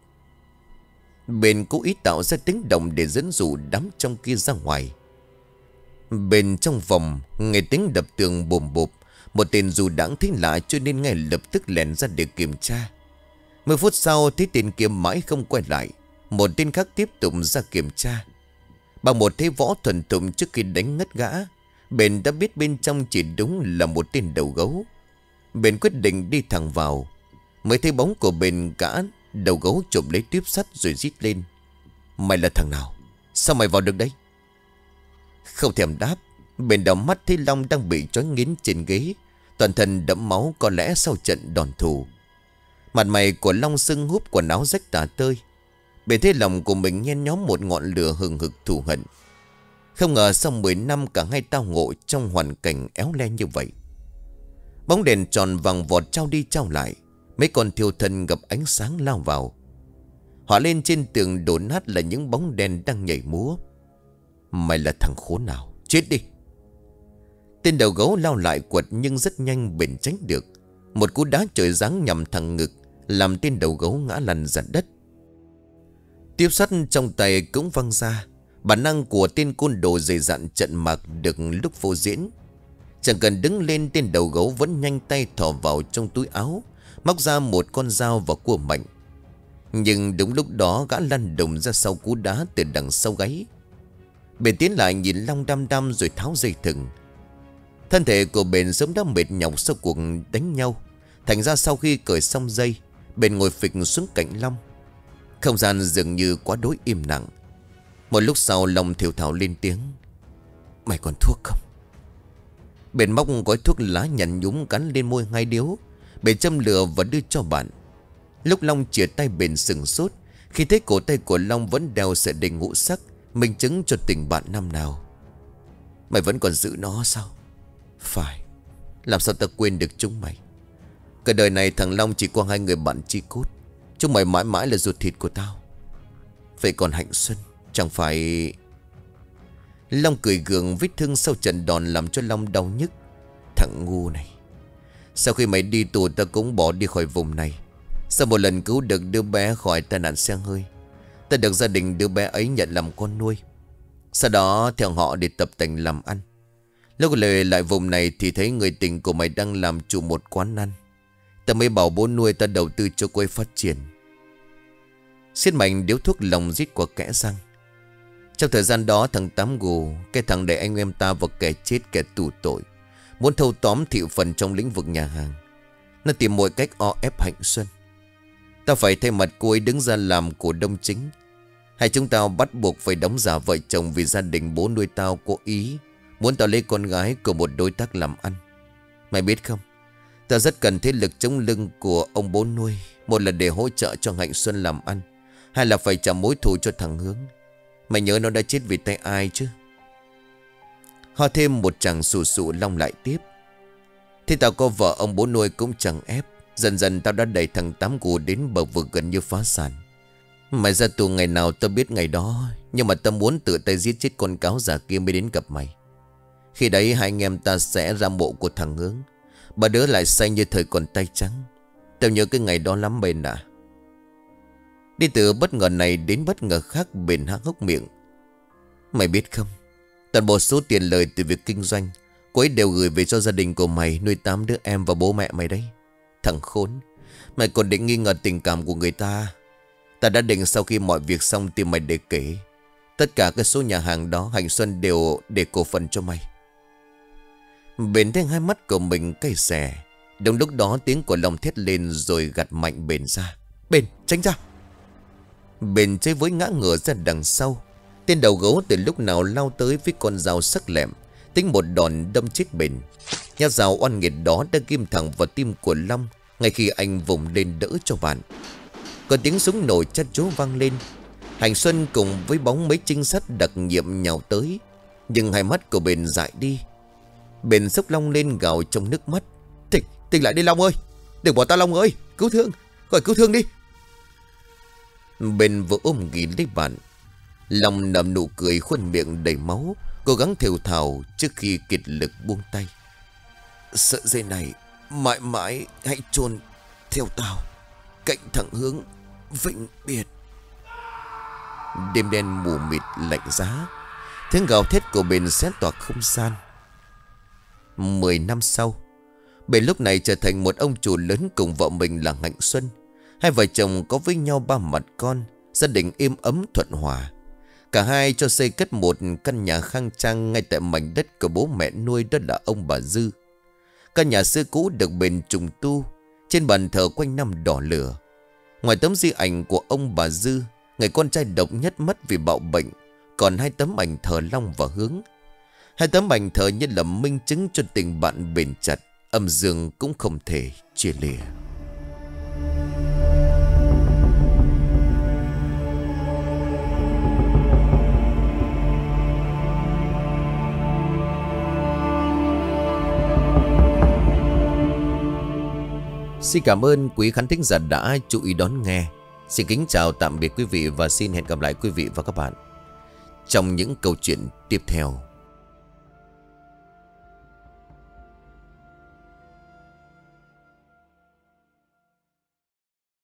Bền cố ý tạo ra tiếng động để dẫn dụ đám trong kia ra ngoài. Bên trong phòng, nghe tiếng đập tường bồm bộp, Một tên dù đáng thấy lạ cho nên ngay lập tức lẻn ra để kiểm tra. Mười phút sau thấy tên kia mãi không quay lại. Một tên khác tiếp tục ra kiểm tra. Bằng một thế võ thuần thục trước khi đánh ngất gã, Bền đã biết bên trong chỉ đúng là một tên đầu gấu. Bền quyết định đi thẳng vào. Mới thấy bóng của Bền, gã đầu gấu chụp lấy tuyếp sắt rồi rít lên: "Mày là thằng nào? Sao mày vào được đây?" Không thèm đáp, Bền đảo mắt thấy Long đang bị trói nghiến trên ghế, toàn thân đẫm máu, có lẽ sau trận đòn thù. Mặt mày của Long sưng húp, quần áo rách tả tơi. Bền thấy lòng của mình nhen nhóm một ngọn lửa hừng hực thù hận. Không ngờ sau mười năm cả hai tao ngộ trong hoàn cảnh éo le như vậy. Bóng đèn tròn vàng vọt trao đi trao lại. Mấy con thiêu thân gặp ánh sáng lao vào. Hỏa lên trên tường đổ nát là những bóng đèn đang nhảy múa. "Mày là thằng khốn nào? Chết đi!" Tên đầu gấu lao lại quật, nhưng rất nhanh Bền tránh được. Một cú đá trời giáng nhằm thẳng ngực, làm tên đầu gấu ngã lăn ra đất. Tiếp sắt trong tay cũng văng ra. Bản năng của tên côn đồ dày dặn trận mạc được lúc vô diễn. Chẳng cần đứng lên, tên đầu gấu vẫn nhanh tay thò vào trong túi áo, móc ra một con dao và cua mạnh. Nhưng đúng lúc đó gã lăn đùng ra sau cú đá từ đằng sau gáy. Bền tiến lại nhìn Long đăm đăm rồi tháo dây thừng. Thân thể của Bền sớm đã mệt nhọc sau cuộc đánh nhau. Thành ra sau khi cởi xong dây, Bền ngồi phịch xuống cạnh Long. Không gian dường như quá đối im lặng. Một lúc sau Long thều thào lên tiếng: "Mày còn thuốc không?" Bền móc gói thuốc lá nhằn nhúm cắn lên môi hai điếu. Bền châm lửa và đưa cho bạn. Lúc Long chìa tay Bền sừng sốt khi thấy cổ tay của Long vẫn đeo sợi đinh ngũ sắc, minh chứng cho tình bạn năm nào. "Mày vẫn còn giữ nó sao?" "Phải. Làm sao ta quên được chúng mày? Cả đời này thằng Long chỉ có hai người bạn chi cốt. Chúng mày mãi mãi là ruột thịt của tao. Vậy còn Hạnh Xuân, chẳng phải..." Long cười gượng, vết thương sau trận đòn làm cho Long đau nhức. "Thằng ngu này, sau khi mày đi tù ta cũng bỏ đi khỏi vùng này. Sau một lần cứu được đứa bé khỏi tai nạn xe hơi, ta được gia đình đứa bé ấy nhận làm con nuôi. Sau đó theo họ để tập tành làm ăn. Lúc về lại vùng này thì thấy người tình của mày đang làm chủ một quán ăn. Ta mới bảo bố nuôi ta đầu tư cho cô ấy phát triển." Xiết mạnh điếu thuốc lòng rít qua kẽ răng. Trong thời gian đó thằng Tám Gù, cái thằng để anh em ta vào kẻ chết kẻ tù tội, muốn thâu tóm thị phần trong lĩnh vực nhà hàng. Nó tìm mọi cách o ép Hạnh Xuân. Ta phải thay mặt cô ấy đứng ra làm cổ đông chính. Hai chúng tao bắt buộc phải đóng giả vợ chồng vì gia đình bố nuôi tao có ý muốn tao lấy con gái của một đối tác làm ăn. Mày biết không, ta rất cần thế lực chống lưng của ông bố nuôi. Một là để hỗ trợ cho Hạnh Xuân làm ăn, hai là phải trả mối thù cho thằng Hướng. Mày nhớ nó đã chết vì tay ai chứ? Ho thêm một chàng sù sụ, Long lại tiếp: "Thế tao có vợ, ông bố nuôi cũng chẳng ép. Dần dần tao đã đẩy thằng Tám Gù đến bờ vực gần như phá sản. Mày ra tù ngày nào tao biết ngày đó. Nhưng mà tao muốn tự tay giết chết con cáo già kia mới đến gặp mày. Khi đấy hai anh em ta sẽ ra mộ của thằng Hướng. Bà đứa lại xanh như thời còn tay trắng. Tao nhớ cái ngày đó lắm Bền ạ." Đi từ bất ngờ này đến bất ngờ khác, Bền há hốc miệng. "Mày biết không, toàn bộ số tiền lời từ việc kinh doanh cô ấy đều gửi về cho gia đình của mày nuôi tám đứa em và bố mẹ mày đấy. Thằng khốn, mày còn định nghi ngờ tình cảm của người ta. Ta đã định sau khi mọi việc xong tìm mày để kể. Tất cả cái số nhà hàng đó Hạnh Xuân đều để cổ phần cho mày." Bền thấy hai mắt của mình cay xè. Đúng lúc đó tiếng của Long thét lên rồi gạt mạnh Bền ra. "Bền, tránh ra!" Bền chơi với ngã ngửa ra đằng sau. Tên đầu gấu từ lúc nào lao tới với con dao sắc lẹm, tính một đòn đâm chết Bền. Nhát dao oan nghiệt đó đã ghim thẳng vào tim của Long ngay khi anh vùng lên đỡ cho bạn. Còn tiếng súng nổ chát chúa vang lên. Hạnh Xuân cùng với bóng mấy trinh sát đặc nhiệm nhào tới. Nhưng hai mắt của Bền dại đi. Bền xốc Long lên gào trong nước mắt: "Tỉnh, tỉnh lại đi Long ơi! Đừng bỏ ta Long ơi! Cứu thương! Gọi cứu thương đi!" Bền vừa ôm ghì lấy bạn. Long nở nụ cười, khuôn miệng đầy máu, cố gắng thều thào trước khi kiệt lực buông tay. "Sợi dây này mãi mãi hãy chôn theo tao cạnh thằng Hướng vĩnh biệt." Đêm đen mù mịt lạnh giá, tiếng gào thét của Bền xé toạc không gian. Mười năm sau, Bền lúc này trở thành một ông chủ lớn cùng vợ mình là Hạnh Xuân. Hai vợ chồng có với nhau ba mặt con, gia đình êm ấm thuận hòa. Cả hai cho xây cất một căn nhà khang trang ngay tại mảnh đất của bố mẹ nuôi, đó là ông bà Dư. Căn nhà xưa cũ được bền trùng tu, trên bàn thờ quanh năm đỏ lửa. Ngoài tấm di ảnh của ông bà Dư, người con trai độc nhất mất vì bạo bệnh, còn hai tấm ảnh thờ Long và Hướng. Hai tấm ảnh thờ như là minh chứng cho tình bạn bền chặt, âm dương cũng không thể chia lìa. Xin cảm ơn quý khán thính giả đã chú ý đón nghe. Xin kính chào tạm biệt quý vị và xin hẹn gặp lại quý vị và các bạn trong những câu chuyện tiếp theo.